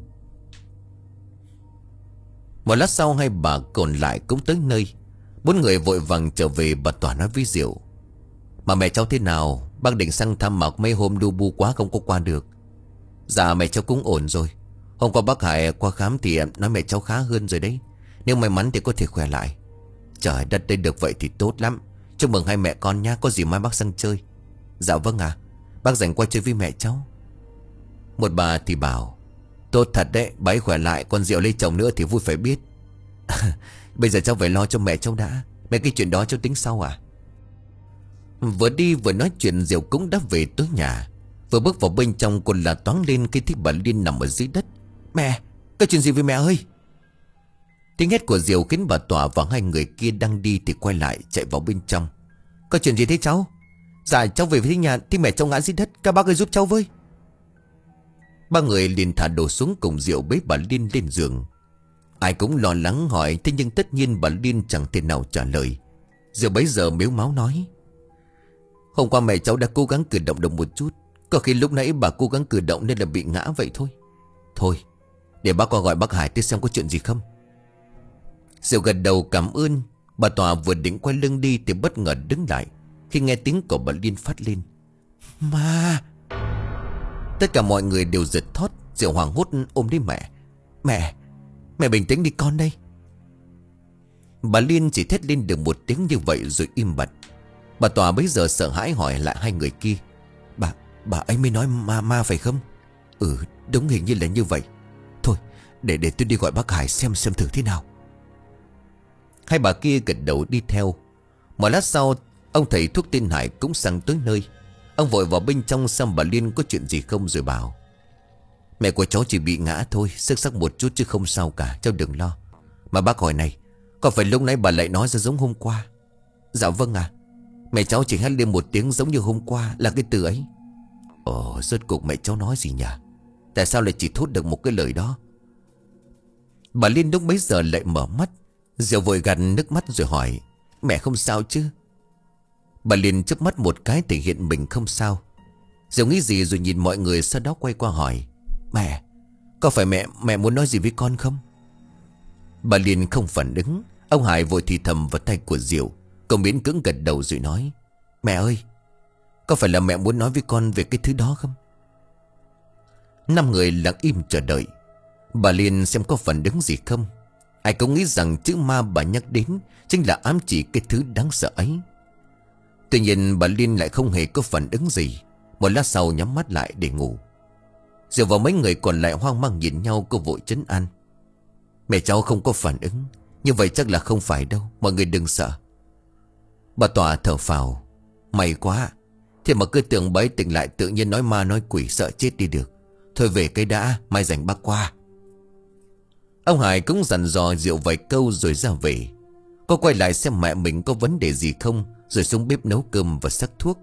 Một lát sau hai bà còn lại cũng tới nơi. Bốn người vội vàng trở về. Bà Tỏa nói với Diệu. Mà mẹ cháu thế nào? Bác định sang thăm mà mấy hôm đu bu quá không có qua được. Dạ mẹ cháu cũng ổn rồi. Hôm qua bác Hải qua khám thì nói mẹ cháu khá hơn rồi đấy. Nếu may mắn thì có thể khỏe lại. Trời đất, đây được vậy thì tốt lắm. Chúc mừng hai mẹ con nha. Có gì mai bác sang chơi. Dạ vâng ạ. À, bác rảnh qua chơi với mẹ cháu. Một bà thì bảo. Tốt thật đấy, bà ấy khỏe lại, con Diệu lấy chồng nữa thì vui phải biết. Bây giờ cháu phải lo cho mẹ cháu đã. Mấy cái chuyện đó cháu tính sau à? Vừa đi vừa nói chuyện, Diệu cũng đã về tới nhà. Vừa bước vào bên trong, cô là toáng lên khi thấy bà Liên nằm ở dưới đất. Mẹ, có chuyện gì với mẹ ơi? Tiếng hét của Diệu khiến bà Tỏa và hai người kia đang đi thì quay lại chạy vào bên trong. Có chuyện gì thế cháu? Dạ cháu về với nhà thì mẹ cháu ngã dưới đất, các bác ơi giúp cháu với. Ba người liền thả đồ xuống cùng Diệu bế bà Liên lên giường. Ai cũng lo lắng hỏi, thế nhưng tất nhiên bà Liên chẳng thể nào trả lời. Diệu bấy giờ mếu máo nói. Hôm qua mẹ cháu đã cố gắng cử động được một chút. Có khi lúc nãy bà cố gắng cử động nên là bị ngã vậy thôi. Thôi để bác qua gọi bác Hải tới xem có chuyện gì không. Diệu gật đầu cảm ơn. Bà Tòa vừa định quay lưng đi thì bất ngờ đứng lại khi nghe tiếng của bà Liên phát lên. Ma! Tất cả mọi người đều giật thót. Diệu hoảng hốt ôm lấy mẹ. Mẹ! Mẹ bình tĩnh đi con đây. Bà Liên chỉ thét lên được một tiếng như vậy rồi im bặt. Bà Tòa bấy giờ sợ hãi hỏi lại hai người kia. Bà, bà ấy mới nói ma ma phải không? Ừ đúng, hình như là như vậy. Để để tôi đi gọi bác Hải xem xem thử thế nào. Hai bà kia gật đầu đi theo. Một lát sau, ông thầy thuốc tên Hải cũng sang tới nơi. Ông vội vào bên trong xem bà Liên có chuyện gì không rồi bảo: Mẹ của cháu chỉ bị ngã thôi, sức sắc một chút chứ không sao cả, cháu đừng lo. Mà bác hỏi này, có phải lúc nãy bà lại nói ra giống hôm qua? Dạ vâng à. Mẹ cháu chỉ hét lên một tiếng giống như hôm qua, là cái từ ấy. Ồ, rốt cuộc mẹ cháu nói gì nhỉ? Tại sao lại chỉ thốt được một cái lời đó? Bà Liên lúc bấy giờ lại mở mắt. Diệu vội gạt nước mắt rồi hỏi: Mẹ không sao chứ? Bà Liên chớp mắt một cái thể hiện mình không sao. Diệu nghĩ gì rồi nhìn mọi người, sau đó quay qua hỏi: Mẹ, có phải mẹ mẹ muốn nói gì với con không? Bà Liên không phản ứng. Ông Hải vội thì thầm vào tay của Diệu. Cậu miễn cưỡng gật đầu rồi nói: Mẹ ơi, có phải là mẹ muốn nói với con về cái thứ đó không? Năm người lặng im chờ đợi. Bà Liên xem có phản ứng gì không. Ai cũng nghĩ rằng chữ ma bà nhắc đến chính là ám chỉ cái thứ đáng sợ ấy. Tuy nhiên bà Liên lại không hề có phản ứng gì. Một lát sau nhắm mắt lại để ngủ. Diệu và mấy người còn lại hoang mang nhìn nhau. Cô vội trấn an: Mẹ cháu không có phản ứng, như vậy chắc là không phải đâu, mọi người đừng sợ. Bà Tỏa thở phào: May quá. Thế mà cứ tưởng bấy tỉnh lại tự nhiên nói ma nói quỷ, sợ chết đi được. Thôi về cái đã, mai rảnh bác qua. Ông Hải cũng dặn dò Diệu vài câu rồi ra về. Cô quay lại xem mẹ mình có vấn đề gì không, rồi xuống bếp nấu cơm và sắc thuốc.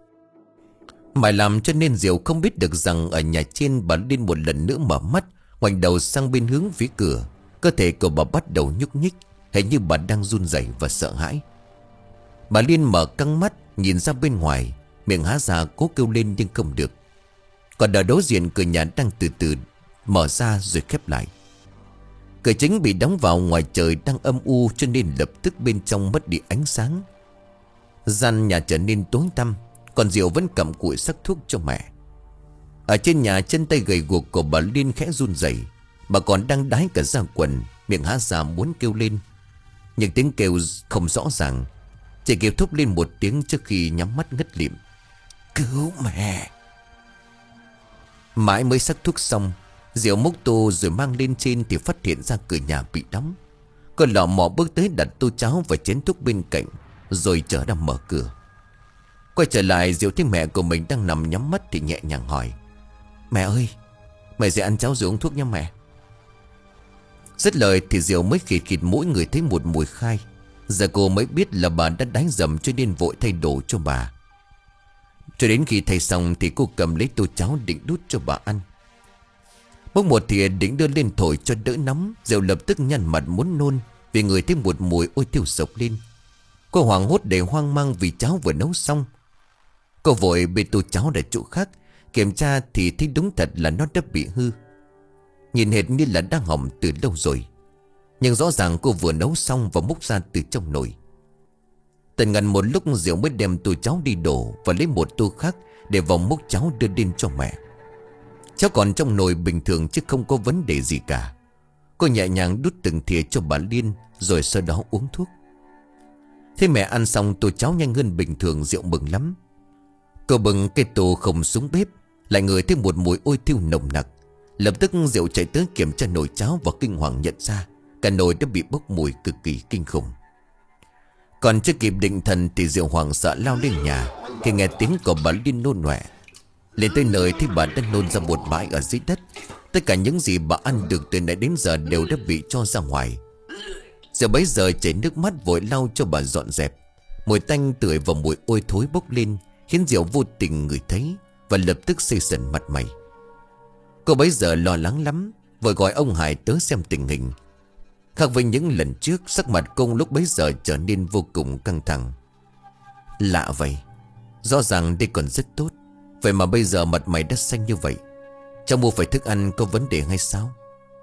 Mãi làm cho nên Diệu không biết được rằng ở nhà trên bà Liên một lần nữa mở mắt, ngoảnh đầu sang bên hướng phía cửa. Cơ thể của bà bắt đầu nhúc nhích, hình như bà đang run rẩy và sợ hãi. Bà Liên mở căng mắt nhìn ra bên ngoài, miệng há ra cố kêu lên nhưng không được. Còn ở đối diện cửa nhà đang từ từ mở ra rồi khép lại. Cửa chính bị đóng vào, ngoài trời đang âm u cho nên lập tức bên trong mất đi ánh sáng. Gian nhà trở nên tối tăm. Còn Diệu vẫn cầm cụi sắc thuốc cho mẹ. Ở trên nhà, chân tay gầy guộc của bà Liên khẽ run rẩy. Bà còn đang đái cả da quần, miệng há ra muốn kêu lên, nhưng tiếng kêu không rõ ràng, chỉ kêu thúc lên một tiếng trước khi nhắm mắt ngất lịm. Cứu mẹ! Mãi mới sắc thuốc xong, Diệu múc tô rồi mang lên trên thì phát hiện ra cửa nhà bị đóng. Cô lọ mọ bước tới đặt tô cháo và chén thuốc bên cạnh, rồi trở ra mở cửa. Quay trở lại, Diệu thấy mẹ của mình đang nằm nhắm mắt thì nhẹ nhàng hỏi: Mẹ ơi, mẹ sẽ ăn cháo rồi uống thuốc nha mẹ. Dứt lời thì Diệu mới khịt khịt mũi, người thấy một mùi khai. Giờ cô mới biết là bà đã đánh dầm cho nên vội thay đồ cho bà. Cho đến khi thay xong thì cô cầm lấy tô cháo định đút cho bà ăn. Bốc một thìa định đưa lên thổi cho đỡ nóng. Diệu lập tức nhăn mặt muốn nôn vì người thấy một mùi ôi thiêu sộc lên. Cô hoảng hốt để hoang mang vì cháo vừa nấu xong. Cô vội bê tô cháo để chỗ khác, kiểm tra thì thấy đúng thật là nó đã bị hư. Nhìn hệt như là đang hỏng từ lâu rồi. Nhưng rõ ràng cô vừa nấu xong và múc ra từ trong nồi. Tận ngần một lúc Diệu mới đem tô cháo đi đổ và lấy một tô khác để vào múc cháo đưa lên cho mẹ. Cháo còn trong nồi bình thường chứ không có vấn đề gì cả. Cô nhẹ nhàng đút từng thìa cho bà Liên rồi sau đó uống thuốc. Thế mẹ ăn xong tô cháo nhanh hơn bình thường, Diệu mừng lắm. Cô bừng cái tô không xuống bếp, lại ngửi thấy một mùi ôi thiêu nồng nặc. Lập tức Diệu chạy tới kiểm tra nồi cháo và kinh hoàng nhận ra cả nồi đã bị bốc mùi cực kỳ kinh khủng. Còn chưa kịp định thần thì Diệu hoảng sợ lao lên nhà khi nghe tiếng của bà Liên nôn nọe. Lên tới nơi thì bà đã nôn ra một bãi ở dưới đất. Tất cả những gì bà ăn được từ nãy đến giờ đều đã bị cho ra ngoài. Diệu bấy giờ chảy nước mắt vội lau cho bà dọn dẹp. Mùi tanh tưởi và mùi ôi thối bốc lên khiến Diệu vô tình ngửi thấy và lập tức xây sần mặt mày. Cô bấy giờ lo lắng lắm, vội gọi ông Hải tới xem tình hình. Khác với những lần trước, sắc mặt cô lúc bấy giờ trở nên vô cùng căng thẳng. Lạ vậy, rõ ràng đây còn rất tốt, vậy mà bây giờ mặt mày đã xanh như vậy. Cháu mua phải thức ăn có vấn đề hay sao?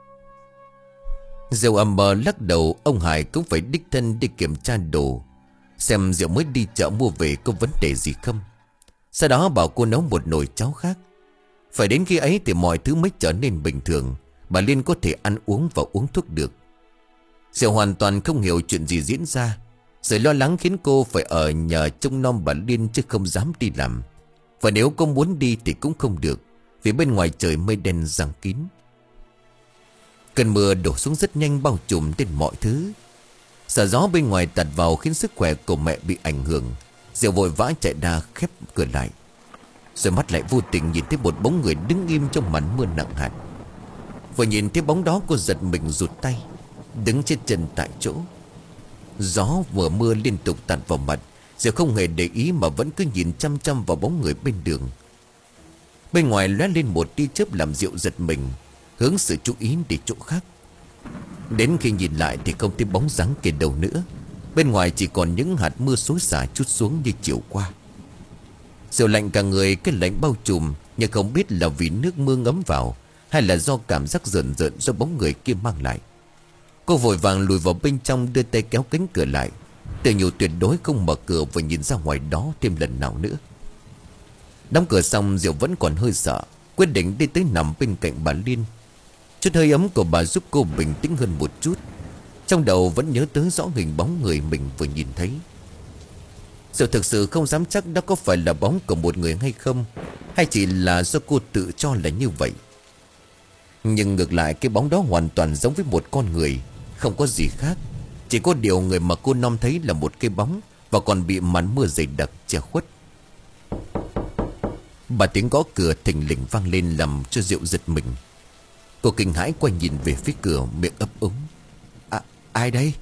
Diệu ầm bờ lắc đầu. Ông Hải cũng phải đích thân đi kiểm tra đồ, xem Diệu mới đi chợ mua về có vấn đề gì không. Sau đó bảo cô nấu một nồi cháo khác. Phải đến khi ấy thì mọi thứ mới trở nên bình thường. Bà Liên có thể ăn uống và uống thuốc được. Diệu hoàn toàn không hiểu chuyện gì diễn ra. Sự lo lắng khiến cô phải ở nhờ trông nom bà Liên chứ không dám đi làm. Và nếu cô muốn đi thì cũng không được, vì bên ngoài trời mây đen giăng kín. Cơn mưa đổ xuống rất nhanh, bao trùm lên mọi thứ. Xả gió bên ngoài tạt vào khiến sức khỏe của mẹ bị ảnh hưởng. Diệu vội vã chạy ra khép cửa lại, rồi mắt lại vô tình nhìn thấy một bóng người đứng im trong màn mưa nặng hạt. Vừa nhìn thấy bóng đó, cô giật mình rụt tay, đứng chết chân tại chỗ. Gió vừa mưa liên tục tạt vào mặt. Diệu không hề để ý mà vẫn cứ nhìn chăm chăm vào bóng người bên đường. Bên ngoài lóe lên một tia chớp làm Diệu giật mình, hướng sự chú ý đi chỗ khác. Đến khi nhìn lại thì không thấy bóng dáng kia đâu nữa. Bên ngoài chỉ còn những hạt mưa xối xả trút xuống như chiều qua. Diệu lạnh cả người, cái lạnh bao trùm, nhưng không biết là vì nước mưa ngấm vào hay là do cảm giác rợn rợn do bóng người kia mang lại. Cô vội vàng lùi vào bên trong, đưa tay kéo cánh cửa lại, tự nhủ tuyệt đối không mở cửa và nhìn ra ngoài đó thêm lần nào nữa. Đóng cửa xong, Diệu vẫn còn hơi sợ, quyết định đi tới nằm bên cạnh bà Liên. Chút hơi ấm của bà giúp cô bình tĩnh hơn một chút. Trong đầu vẫn nhớ tới rõ hình bóng người mình vừa nhìn thấy. Diệu thực sự không dám chắc đó có phải là bóng của một người hay không, hay chỉ là do cô tự cho là như vậy. Nhưng ngược lại, cái bóng đó hoàn toàn giống với một con người, không có gì khác. Chỉ có điều người mà cô nom thấy là một cái bóng, và còn bị màn mưa dày đặc che khuất. Bà tiếng gõ cửa thình lình vang lên làm cho Diệu giật mình. Cô kinh hãi quay nhìn về phía cửa, miệng ấp úng: À, ai đây?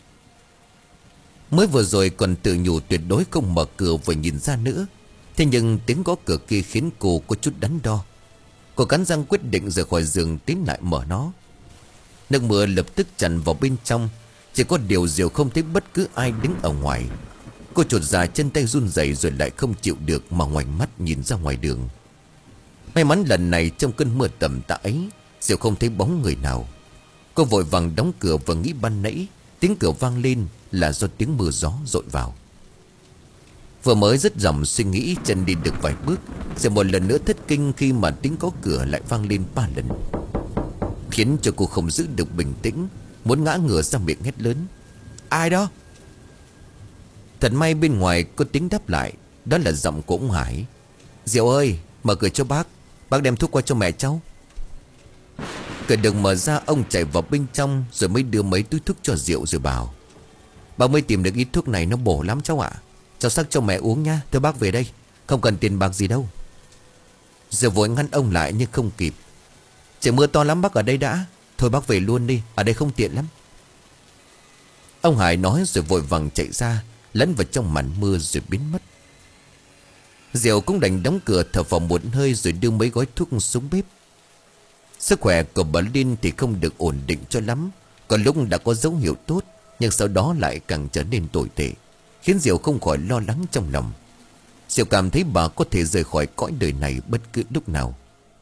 Mới vừa rồi còn tự nhủ tuyệt đối không mở cửa và nhìn ra nữa. Thế nhưng tiếng gõ cửa kia khiến cô có chút đắn đo. Cô cắn răng quyết định rời khỏi giường tiến lại mở nó. Nước mưa lập tức tràn vào bên trong. Chỉ có điều Diệu không thấy bất cứ ai đứng ở ngoài. Cô chột dạ, chân tay run rẩy rồi lại không chịu được mà ngoảnh mắt nhìn ra ngoài đường. May mắn lần này trong cơn mưa tầm tã ấy, Diệu không thấy bóng người nào. Cô vội vàng đóng cửa và nghĩ ban nãy tiếng cửa vang lên là do tiếng mưa gió dội vào. Vừa mới dứt dòng suy nghĩ, chân đi được vài bước, Diệu một lần nữa thất kinh khi mà tiếng gõ cửa lại vang lên ba lần, khiến cho cô không giữ được bình tĩnh, muốn ngã ngửa ra miệng hét lớn: Ai đó? Thật may bên ngoài có tiếng đáp lại, đó là giọng của ông Hải. Diệu ơi, mở cửa cho bác, bác đem thuốc qua cho mẹ cháu. Cửa được mở ra, ông chạy vào bên trong rồi mới đưa mấy túi thuốc cho Diệu rồi bảo: Bác mới tìm được ít thuốc này, nó bổ lắm cháu ạ. Cháu sắc cho mẹ uống nha, thưa bác về đây, không cần tiền bạc gì đâu. Diệu vội ngăn ông lại nhưng không kịp. Trời mưa to lắm bác, ở đây đã. Thôi bác về luôn đi, ở đây không tiện lắm. Ông Hải nói rồi vội vàng chạy ra, lẫn vào trong màn mưa rồi biến mất. Diệu cũng đành đóng cửa, thở vào một hơi rồi đưa mấy gói thuốc xuống bếp. Sức khỏe của bà Liên thì không được ổn định cho lắm. Có lúc đã có dấu hiệu tốt, nhưng sau đó lại càng trở nên tồi tệ, khiến Diệu không khỏi lo lắng trong lòng. Diệu cảm thấy bà có thể rời khỏi cõi đời này bất cứ lúc nào.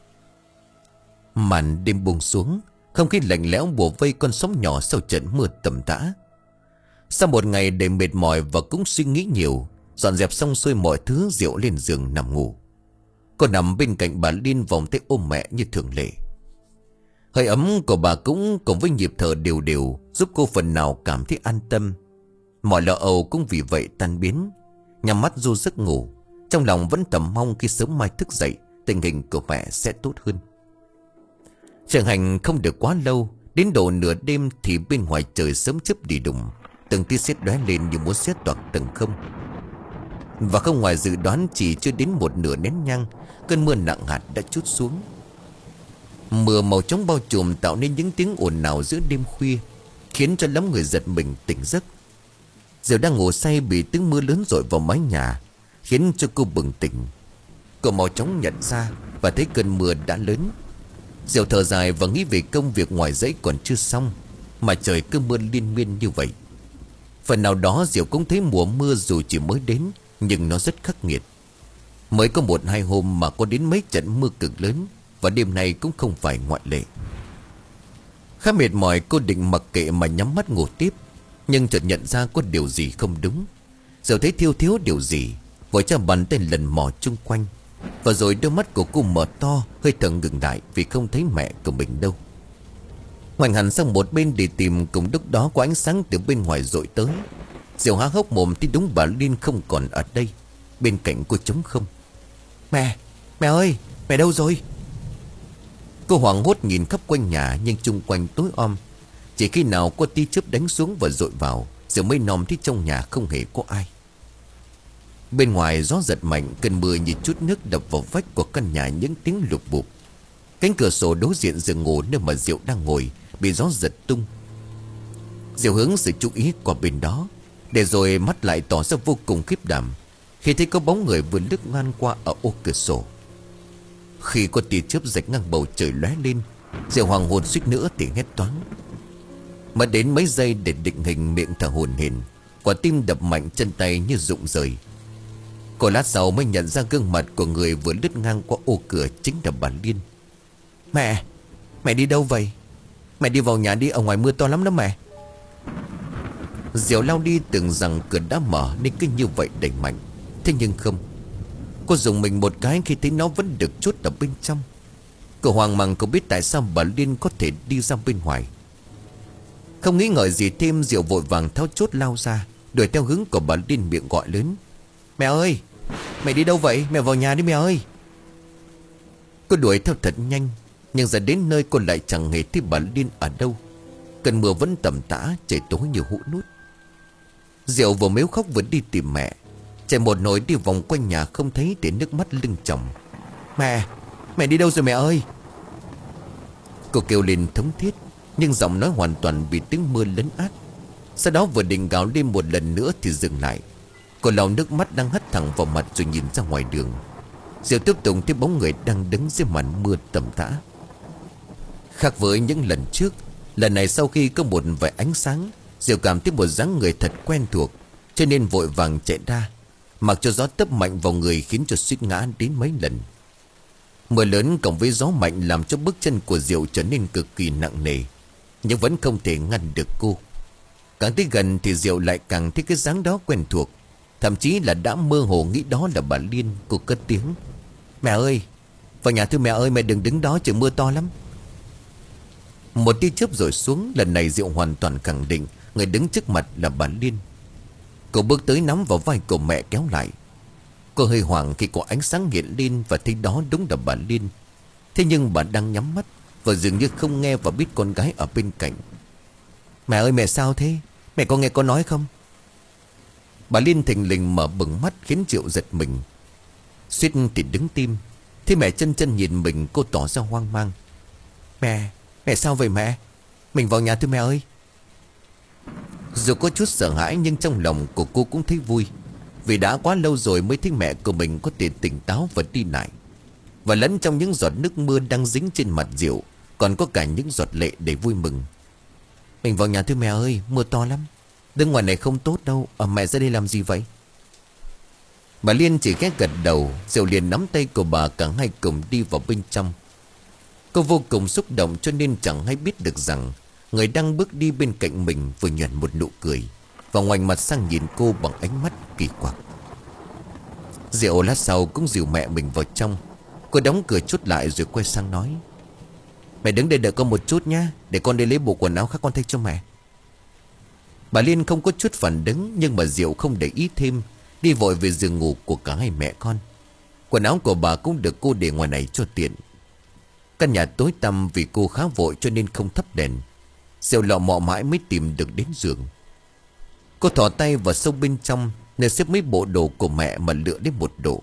Màn đêm buông xuống, không khí lạnh lẽo bủa vây con sóng nhỏ sau trận mưa tầm tã. Sau một ngày đầy mệt mỏi và cũng suy nghĩ nhiều, dọn dẹp xong xuôi mọi thứ, Diệu lên giường nằm ngủ. Cô nằm bên cạnh bà Liên, vòng tay ôm mẹ như thường lệ. Hơi ấm của bà cũng cùng với nhịp thở đều đều giúp cô phần nào cảm thấy an tâm. Mọi lo âu cũng vì vậy tan biến. Nhắm mắt du giấc ngủ, trong lòng vẫn tầm mong khi sớm mai thức dậy tình hình của mẹ sẽ tốt hơn. Trường hành không được quá lâu, đến độ nửa đêm thì bên ngoài trời sớm chớp đi đùng, từng tia sét lóe lên như muốn xé toạc tầng không. Và không ngoài dự đoán, chỉ chưa đến một nửa nén nhang, cơn mưa nặng hạt đã trút xuống. Mưa màu trắng bao trùm tạo nên những tiếng ồn ào giữa đêm khuya, khiến cho lắm người giật mình tỉnh giấc. Diệu đang ngủ say bị tiếng mưa lớn dội vào mái nhà, khiến cho cô bừng tỉnh. Cô mau chóng nhận ra và thấy cơn mưa đã lớn. Diệu thở dài và nghĩ về công việc ngoài dãy còn chưa xong, mà trời cứ mưa liên miên như vậy. Phần nào đó Diệu cũng thấy mùa mưa dù chỉ mới đến, nhưng nó rất khắc nghiệt. Mới có một hai hôm mà có đến mấy trận mưa cực lớn, và đêm nay cũng không phải ngoại lệ. Khá mệt mỏi, cô định mặc kệ mà nhắm mắt ngủ tiếp, nhưng chợt nhận ra có điều gì không đúng. Diệu thấy thiếu thiếu điều gì, vội cho bàn tay lần mò chung quanh, và rồi đôi mắt của cô mở to, hơi thở ngừng lại vì không thấy mẹ của mình đâu. Ngoảnh hẳn sang một bên để tìm, cùng lúc đó có ánh sáng từ bên ngoài dội tới. Diệu há hốc mồm thì đúng bà Liên không còn ở đây. Bên cạnh cô trống không. Mẹ, mẹ ơi, mẹ đâu rồi? Cô hoảng hốt nhìn khắp quanh nhà, nhưng chung quanh tối om. Chỉ khi nào có tia chớp đánh xuống và dội vào, Diệu mới nom thấy trong nhà không hề có ai. Bên ngoài gió giật mạnh, cơn mưa như chút nước đập vào vách của căn nhà những tiếng lục bụp. Cánh cửa sổ đối diện giường ngủ nơi mà Diệu đang ngồi bị gió giật tung. Diệu hướng sự chú ý qua bên đó, để rồi mắt lại tỏ ra vô cùng khiếp đảm khi thấy có bóng người vừa lướt ngang qua ở ô cửa sổ. Khi có tia chớp rạch ngang bầu trời lóe lên, Diệu hoàng hồn suýt nữa thì hét toáng. Mất đến mấy giây để định hình, miệng thở hổn hển, quả tim đập mạnh, chân tay như rụng rời. Cô lát sau mới nhận ra gương mặt của người vừa lướt ngang qua ô cửa chính là bà Liên. Mẹ, mẹ đi đâu vậy? Mẹ đi vào nhà đi, ở ngoài mưa to lắm đó mẹ. Diệu lao đi, tưởng rằng cửa đã mở nên cứ như vậy đẩy mạnh. Thế nhưng không. Cô dùng mình một cái khi thấy nó vẫn được chốt ở bên trong. Cô hoang mang không biết tại sao bà Liên có thể đi ra bên ngoài. Không nghĩ ngợi gì thêm, Diệu vội vàng tháo chốt lao ra, đuổi theo hướng của bà Liên, miệng gọi lớn. Mẹ ơi, mẹ đi đâu vậy? Mẹ vào nhà đi mẹ ơi. Cô đuổi theo thật nhanh, nhưng ra đến nơi cô lại chẳng hề thấy bà Liên ở đâu. Cơn mưa vẫn tầm tã, trời tối như hũ nút. Diệu vừa mếu khóc vừa đi tìm mẹ, chạy một nỗi đi vòng quanh nhà không thấy để nước mắt lưng chồng. Mẹ, mẹ đi đâu rồi mẹ ơi? Cô kêu lên thống thiết, nhưng giọng nói hoàn toàn bị tiếng mưa lấn át. Sau đó vừa định gào lên một lần nữa thì dừng lại. Cô lau nước mắt đang hắt thẳng vào mặt rồi nhìn ra ngoài đường. Diệu tiếp tục thấy bóng người đang đứng dưới màn mưa tầm tã. Khác với những lần trước, lần này sau khi có một vài ánh sáng, Diệu cảm thấy một dáng người thật quen thuộc, cho nên vội vàng chạy ra, mặc cho gió tấp mạnh vào người khiến cho suýt ngã đến mấy lần. Mưa lớn cộng với gió mạnh làm cho bước chân của Diệu trở nên cực kỳ nặng nề, nhưng vẫn không thể ngăn được cô. Càng tới gần thì Diệu lại càng thấy cái dáng đó quen thuộc, thậm chí là đã mơ hồ nghĩ đó là bà Liên. Cô cất tiếng. Mẹ ơi, vào nhà thưa mẹ ơi, mẹ đừng đứng đó, trời mưa to lắm. Một tia chớp rồi xuống, lần này Diệu hoàn toàn khẳng định người đứng trước mặt là bà Liên. Cô bước tới nắm vào vai của mẹ kéo lại. Cô hơi hoảng khi có ánh sáng hiện lên và thấy đó đúng là bà Liên. Thế nhưng bà đang nhắm mắt và dường như không nghe và biết con gái ở bên cạnh. Mẹ ơi, mẹ sao thế? Mẹ có nghe con nói không? Bà Liên thình lình mở bừng mắt khiến Diệu giật mình, suýt thì đứng tim. Thế mẹ chân chân nhìn mình, cô tỏ ra hoang mang. Mẹ, mẹ sao vậy mẹ? Mình vào nhà thưa mẹ ơi. Dù có chút sợ hãi nhưng trong lòng của cô cũng thấy vui, vì đã quá lâu rồi mới thấy mẹ của mình có thể tỉnh táo và đi lại. Và lẫn trong những giọt nước mưa đang dính trên mặt Diệu còn có cả những giọt lệ để vui mừng. Mình vào nhà thưa mẹ ơi, mưa to lắm, đứng ngoài này không tốt đâu. À, mẹ ra đây làm gì vậy? Bà Liên chỉ ghé gật đầu. Diệu liền nắm tay của bà, cả hai cùng đi vào bên trong. Cô vô cùng xúc động cho nên chẳng hay biết được rằng người đang bước đi bên cạnh mình vừa nhoẻn một nụ cười và ngoảnh mặt sang nhìn cô bằng ánh mắt kỳ quặc. Diệu lát sau cũng dìu mẹ mình vào trong. Cô đóng cửa chốt lại rồi quay sang nói. Mẹ đứng đây đợi con một chút nhá, để con đi lấy bộ quần áo khác con thay cho mẹ. Bà Liên không có chút phản ứng, nhưng mà Diệu không để ý thêm, đi vội về giường ngủ của cả hai mẹ con. Quần áo của bà cũng được cô để ngoài này cho tiện. Căn nhà tối tăm vì cô khá vội cho nên không thắp đèn. Diệu lọ mọ mãi mới tìm được đến giường. Cô thò tay vào sâu bên trong, nơi xếp mấy bộ đồ của mẹ mà lựa đến một độ.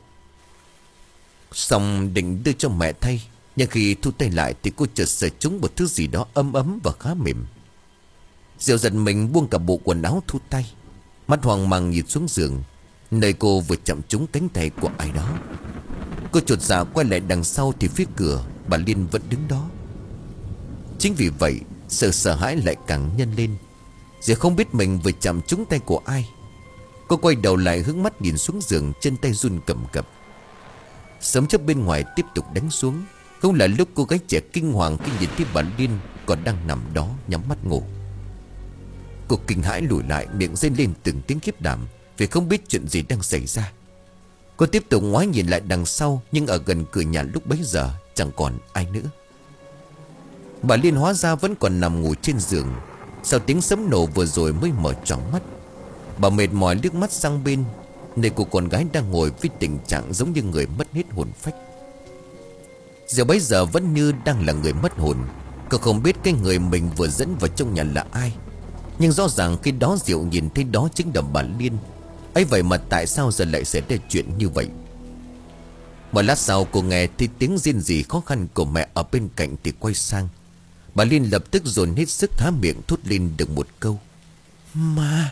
Xong định đưa cho mẹ thay, nhưng khi thu tay lại thì cô chợt sờ trúng một thứ gì đó ấm ấm và khá mềm. Diệu giật mình buông cả bộ quần áo thu tay, mắt hoang mang nhìn xuống giường, nơi cô vừa chạm trúng cánh tay của ai đó. Cô chột dạ quay lại đằng sau thì phía cửa bà Liên vẫn đứng đó. Chính vì vậy sự sợ hãi lại càng nhân lên. Diệu không biết mình vừa chạm trúng tay của ai. Cô quay đầu lại hướng mắt nhìn xuống giường, chân tay run cầm cập. Sấm chớp bên ngoài tiếp tục đánh xuống. Không là lúc cô gái trẻ kinh hoàng khi nhìn thấy bà Liên còn đang nằm đó nhắm mắt ngủ. Cô kinh hãi lùi lại, miệng rên lên từng tiếng khiếp đảm vì không biết chuyện gì đang xảy ra. Cô tiếp tục ngoái nhìn lại đằng sau, nhưng ở gần cửa nhà lúc bấy giờ chẳng còn ai nữa. Bà Liên hóa ra vẫn còn nằm ngủ trên giường. Sau tiếng sấm nổ vừa rồi mới mở tròn mắt. Bà mệt mỏi liếc mắt sang bên nơi cô con gái đang ngồi với tình trạng giống như người mất hết hồn phách. Diệu bấy giờ vẫn như đang là người mất hồn. Cô không biết cái người mình vừa dẫn vào trong nhà là ai, nhưng rõ ràng khi đó Diệu nhìn thấy đó chính là bà Liên. Ấy vậy mà tại sao giờ lại xảy ra chuyện như vậy? Một lát sau cô nghe thấy tiếng rên rỉ khó khăn của mẹ ở bên cạnh thì quay sang. Bà Liên lập tức dồn hết sức há miệng thốt lên được một câu: Ma.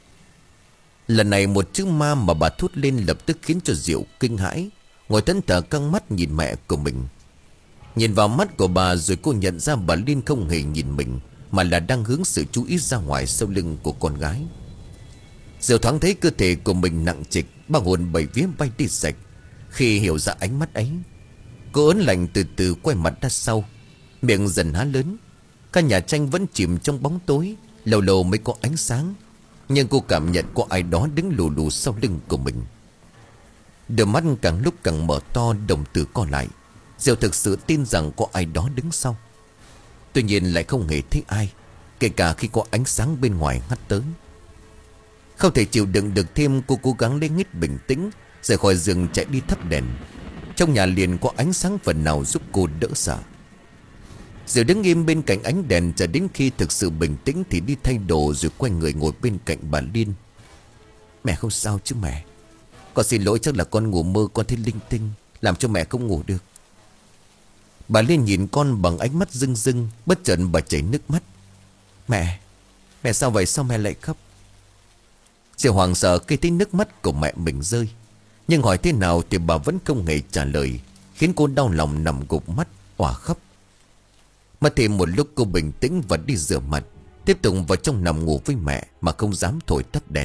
Lần này một chữ ma mà bà thốt lên lập tức khiến cho Diệu kinh hãi, ngồi thẫn thờ căng mắt nhìn mẹ của mình. Nhìn vào mắt của bà rồi cô nhận ra bà Liên không hề nhìn mình, mà là đang hướng sự chú ý ra ngoài sau lưng của con gái. Diệu thoáng thấy cơ thể của mình nặng trịch, ba hồn bảy vía bay đi sạch. Khi hiểu ra ánh mắt ấy, cô ớn lạnh từ từ quay mặt ra sau, miệng dần há lớn. Căn nhà tranh vẫn chìm trong bóng tối, lâu lâu mới có ánh sáng, nhưng cô cảm nhận có ai đó đứng lù lù sau lưng của mình. Đôi mắt càng lúc càng mở to, đồng tử co lại. Diệu thực sự tin rằng có ai đó đứng sau. Tuy nhiên lại không hề thấy ai, kể cả khi có ánh sáng bên ngoài hắt tới. Không thể chịu đựng được thêm, cô cố gắng lấy hết bình tĩnh, rời khỏi giường chạy đi thắp đèn. Trong nhà liền có ánh sáng phần nào giúp cô đỡ sợ. Diệu đứng im bên cạnh ánh đèn cho đến khi thực sự bình tĩnh thì đi thay đồ rồi quay người ngồi bên cạnh bà Liên. Mẹ không sao chứ mẹ? Con xin lỗi, chắc là con ngủ mơ con thấy linh tinh, làm cho mẹ không ngủ được. Bà Liên nhìn con bằng ánh mắt rưng rưng, bất chợt bà chảy nước mắt. Mẹ, mẹ sao vậy, sao mẹ lại khóc? Diệu hoảng sợ khi thấy nước mắt của mẹ mình rơi, nhưng hỏi thế nào thì bà vẫn không hề trả lời, khiến cô đau lòng nằm gục mắt òa khóc. Mất thêm một lúc cô bình tĩnh và đi rửa mặt, tiếp tục vào trong nằm ngủ với mẹ mà không dám thổi tắt đèn.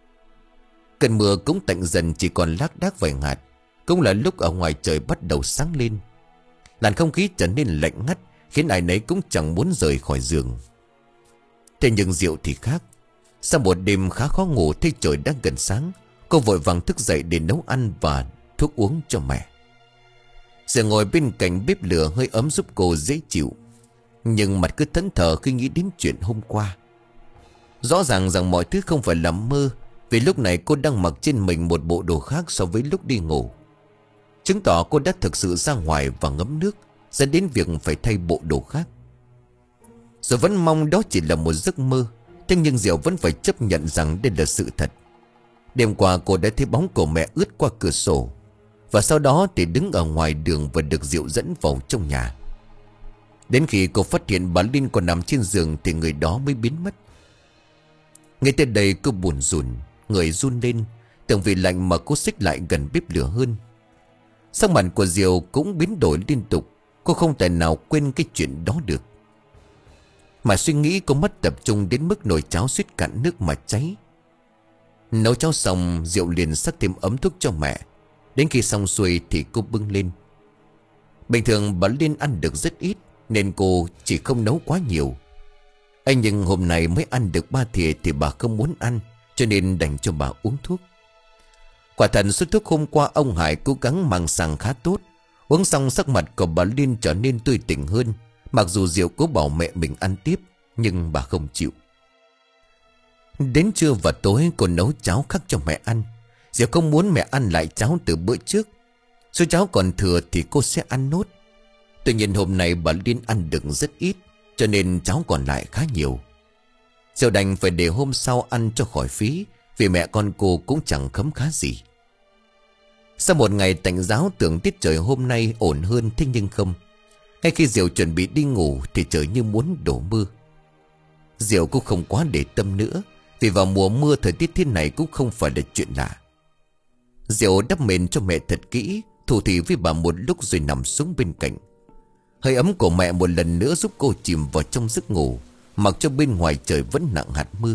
Cơn mưa cũng tạnh dần, chỉ còn lác đác vài hạt. Cũng là lúc ở ngoài trời bắt đầu sáng lên. Làn không khí trở nên lạnh ngắt, khiến ai nấy cũng chẳng muốn rời khỏi giường. Thế nhưng Diệu thì khác. Sau một đêm khá khó ngủ, thấy trời đã gần sáng, cô vội vàng thức dậy để nấu ăn và thuốc uống cho mẹ. Diệu ngồi bên cạnh bếp lửa hơi ấm giúp cô dễ chịu, nhưng mặt cứ thẫn thờ khi nghĩ đến chuyện hôm qua. Rõ ràng rằng mọi thứ không phải là mơ, vì lúc này cô đang mặc trên mình một bộ đồ khác so với lúc đi ngủ, chứng tỏ cô đã thực sự ra ngoài và ngấm nước, dẫn đến việc phải thay bộ đồ khác. Rồi vẫn mong đó chỉ là một giấc mơ, thế nhưng Diệu vẫn phải chấp nhận rằng đây là sự thật. Đêm qua cô đã thấy bóng của mẹ ướt qua cửa sổ, và sau đó thì đứng ở ngoài đường và được Diệu dẫn vào trong nhà. Đến khi cô phát hiện bà Linh còn nằm trên giường thì người đó mới biến mất. Ngay tới đây cô buồn rùn, người run lên, tưởng vì lạnh mà cô xích lại gần bếp lửa hơn. Sắc mặt của Diệu cũng biến đổi liên tục, cô không thể nào quên cái chuyện đó được. Mà suy nghĩ cô mất tập trung đến mức nồi cháo suýt cạn nước mà cháy. Nấu cháo xong, Diệu liền sắc thêm ấm thuốc cho mẹ. Đến khi xong xuôi thì cô bưng lên. Bình thường bà Liên ăn được rất ít, nên cô chỉ không nấu quá nhiều. Anh nhưng hôm nay mới ăn được ba thìa thì bà không muốn ăn, cho nên đành cho bà uống thuốc. Quả thật số thuốc hôm qua ông Hải cố gắng mang sang khá tốt. Uống xong sắc mặt của bà Liên trở nên tươi tỉnh hơn. Mặc dù Diệu cố bảo mẹ mình ăn tiếp, nhưng bà không chịu. Đến trưa và tối cô nấu cháo khác cho mẹ ăn. Diệu không muốn mẹ ăn lại cháo từ bữa trước. Số cháo còn thừa thì cô sẽ ăn nốt. Tuy nhiên hôm nay bà Liên ăn được rất ít, cho nên cháo còn lại khá nhiều. Diệu đành phải để hôm sau ăn cho khỏi phí, vì mẹ con cô cũng chẳng khấm khá gì. Sau một ngày tạnh giáo tưởng tiết trời hôm nay ổn hơn, thế nhưng không. Ngay khi Diệu chuẩn bị đi ngủ thì trời như muốn đổ mưa. Diệu cũng không quá để tâm nữa, vì vào mùa mưa thời tiết thế này cũng không phải là chuyện lạ. Diệu đắp mền cho mẹ thật kỹ, thủ thỉ với bà một lúc rồi nằm xuống bên cạnh. Hơi ấm của mẹ một lần nữa giúp cô chìm vào trong giấc ngủ, mặc cho bên ngoài trời vẫn nặng hạt mưa.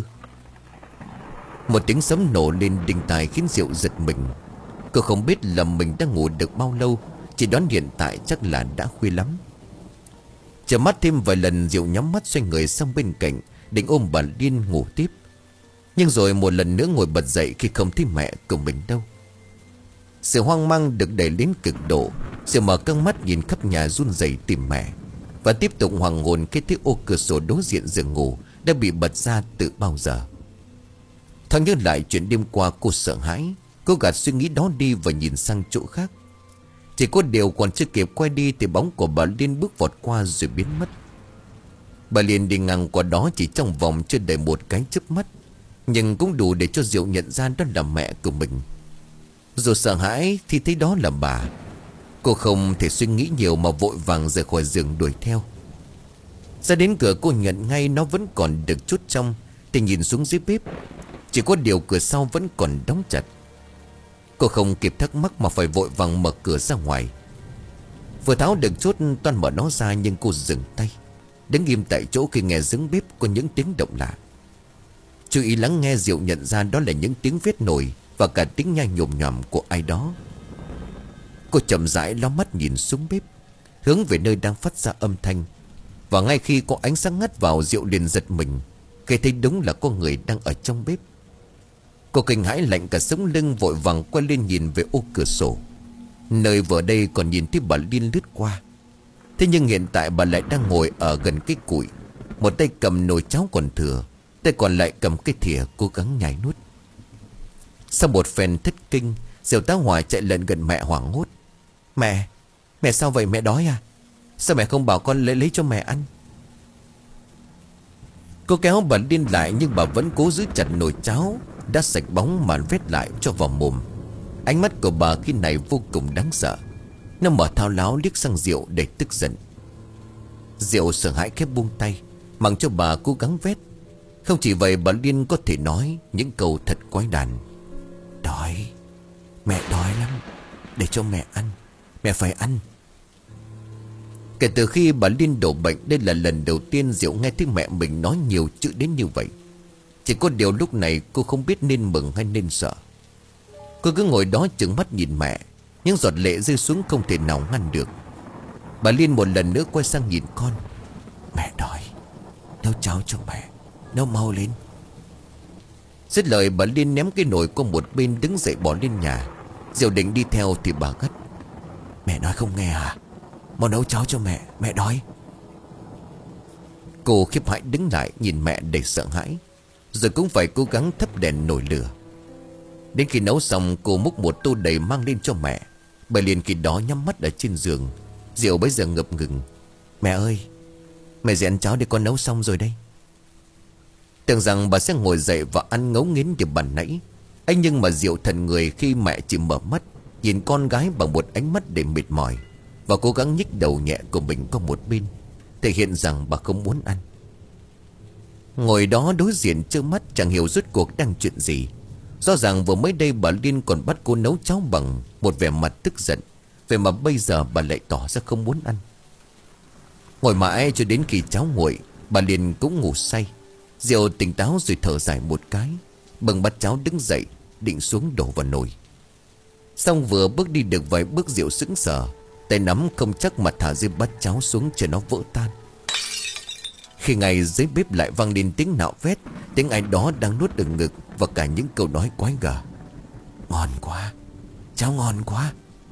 Một tiếng sấm nổ lên đinh tai khiến Diệu giật mình. Cô không biết là mình đã ngủ được bao lâu, chỉ đoán hiện tại chắc là đã khuya lắm. Chợp mắt thêm vài lần, Diệu nhắm mắt xoay người sang bên cạnh, định ôm bà Liên ngủ tiếp. Nhưng rồi một lần nữa ngồi bật dậy khi không thấy mẹ của mình đâu. Sự hoang mang được đẩy đến cực độ. Diệu mở căng mắt nhìn khắp nhà run rẩy tìm mẹ, và tiếp tục hoàng hồn khi thấy ô cửa sổ đối diện giường ngủ đã bị bật ra từ bao giờ. Thoáng nhớ lại chuyện đêm qua, cô sợ hãi. Cô gạt suy nghĩ đó đi và nhìn sang chỗ khác. Chỉ có điều còn chưa kịp quay đi thì bóng của bà Liên bước vọt qua rồi biến mất. Bà Liên đi ngang qua đó chỉ trong vòng chưa đầy một cái chớp mắt, nhưng cũng đủ để cho Diệu nhận ra đó là mẹ của mình. Dù sợ hãi thì thấy đó là bà, cô không thể suy nghĩ nhiều mà vội vàng rời khỏi giường đuổi theo. Ra đến cửa cô nhận ngay nó vẫn còn được chốt trong, thì nhìn xuống dưới bếp. Chỉ có điều cửa sau vẫn còn đóng chặt. Cô không kịp thắc mắc mà phải vội vàng mở cửa ra ngoài. Vừa tháo được chốt toan mở nó ra, nhưng cô dừng tay, đứng im tại chỗ khi nghe dưới bếp có những tiếng động lạ. Chú ý lắng nghe, Diệu nhận ra đó là những tiếng vết nồi và cả tiếng nhai nhồm nhòm của ai đó. Cô chậm rãi ló mắt nhìn xuống bếp, hướng về nơi đang phát ra âm thanh. Và ngay khi có ánh sáng ngắt vào, Diệu liền giật mình khi thấy đúng là có người đang ở trong bếp. Cô kinh hãi lạnh cả sống lưng, vội vàng quay lên nhìn về ô cửa sổ, nơi vừa đây còn nhìn thấy bà Liên lướt qua. Thế nhưng hiện tại bà lại đang ngồi ở gần cái củi, một tay cầm nồi cháo còn thừa, tay còn lại cầm cái thìa cố gắng nhai nuốt. Sau một phen thất kinh, Diệu tá hỏa chạy lên gần mẹ hoảng hốt. Mẹ, mẹ sao vậy, mẹ đói à? Sao mẹ không bảo con lấy lấy cho mẹ ăn? Cô kéo bà Liên lại, nhưng bà vẫn cố giữ chặt nồi cháo đã sạch bóng mà vét lại cho vào mồm. Ánh mắt của bà khi này vô cùng đáng sợ. Nó mở thao láo liếc sang Diệu để tức giận. Diệu sợ hãi khép buông tay, mặc cho bà cố gắng vét. Không chỉ vậy, bà Liên có thể nói những câu thật quái đản. Đói, mẹ đói lắm, để cho mẹ ăn, mẹ phải ăn. Kể từ khi bà Liên đổ bệnh, đây là lần đầu tiên Diệu nghe thấy mẹ mình nói nhiều chữ đến như vậy. Chỉ có điều lúc này cô không biết nên mừng hay nên sợ. Cô cứ ngồi đó trừng mắt nhìn mẹ, những giọt lệ rơi xuống không thể nào ngăn được. Bà Liên một lần nữa quay sang nhìn con. Mẹ đói, nấu cháo cho mẹ, nấu mau lên. Dứt lời, bà Liên ném cái nồi qua một bên, đứng dậy bỏ lên nhà. Diệu định đi theo thì bà gắt. Mẹ nói không nghe à? Mau nấu cháo cho mẹ, mẹ đói. Cô khiếp hãi đứng lại nhìn mẹ đầy sợ hãi, rồi cũng phải cố gắng thắp đèn nổi lửa. Đến khi nấu xong, cô múc một tô đầy mang lên cho mẹ. Bà Liên khi đó nhắm mắt ở trên giường. Diệu bây giờ ngập ngừng. Mẹ ơi, mẹ dậy ăn cháo để con nấu xong rồi đây. Tưởng rằng bà sẽ ngồi dậy và ăn ngấu nghiến như bàn nãy ấy, nhưng mà Diệu thần người khi mẹ chỉ mở mắt, nhìn con gái bằng một ánh mắt để mệt mỏi, và cố gắng nhích đầu nhẹ của mình qua một bên, thể hiện rằng bà không muốn ăn. Ngồi đó đối diện trơ mắt chẳng hiểu rốt cuộc đang chuyện gì. Rõ ràng vừa mới đây bà Liên còn bắt cô nấu cháo bằng một vẻ mặt tức giận, vậy mà bây giờ bà lại tỏ ra không muốn ăn. Ngồi mãi cho đến khi cháo nguội, bà Liên cũng ngủ say. Diệu tỉnh táo rồi thở dài một cái, bưng bát cháo đứng dậy định xuống đổ vào nồi. Xong vừa bước đi được vài bước, Diệu sững sờ, tay nắm không chắc mà thả dưới bát cháo xuống cho nó vỡ tan. Khi ngay dưới bếp lại vang lên tiếng nạo vét, tiếng ai đó đang nuốt ở ngực, và cả những câu nói quái gở. Ngon quá, cháo ngon quá.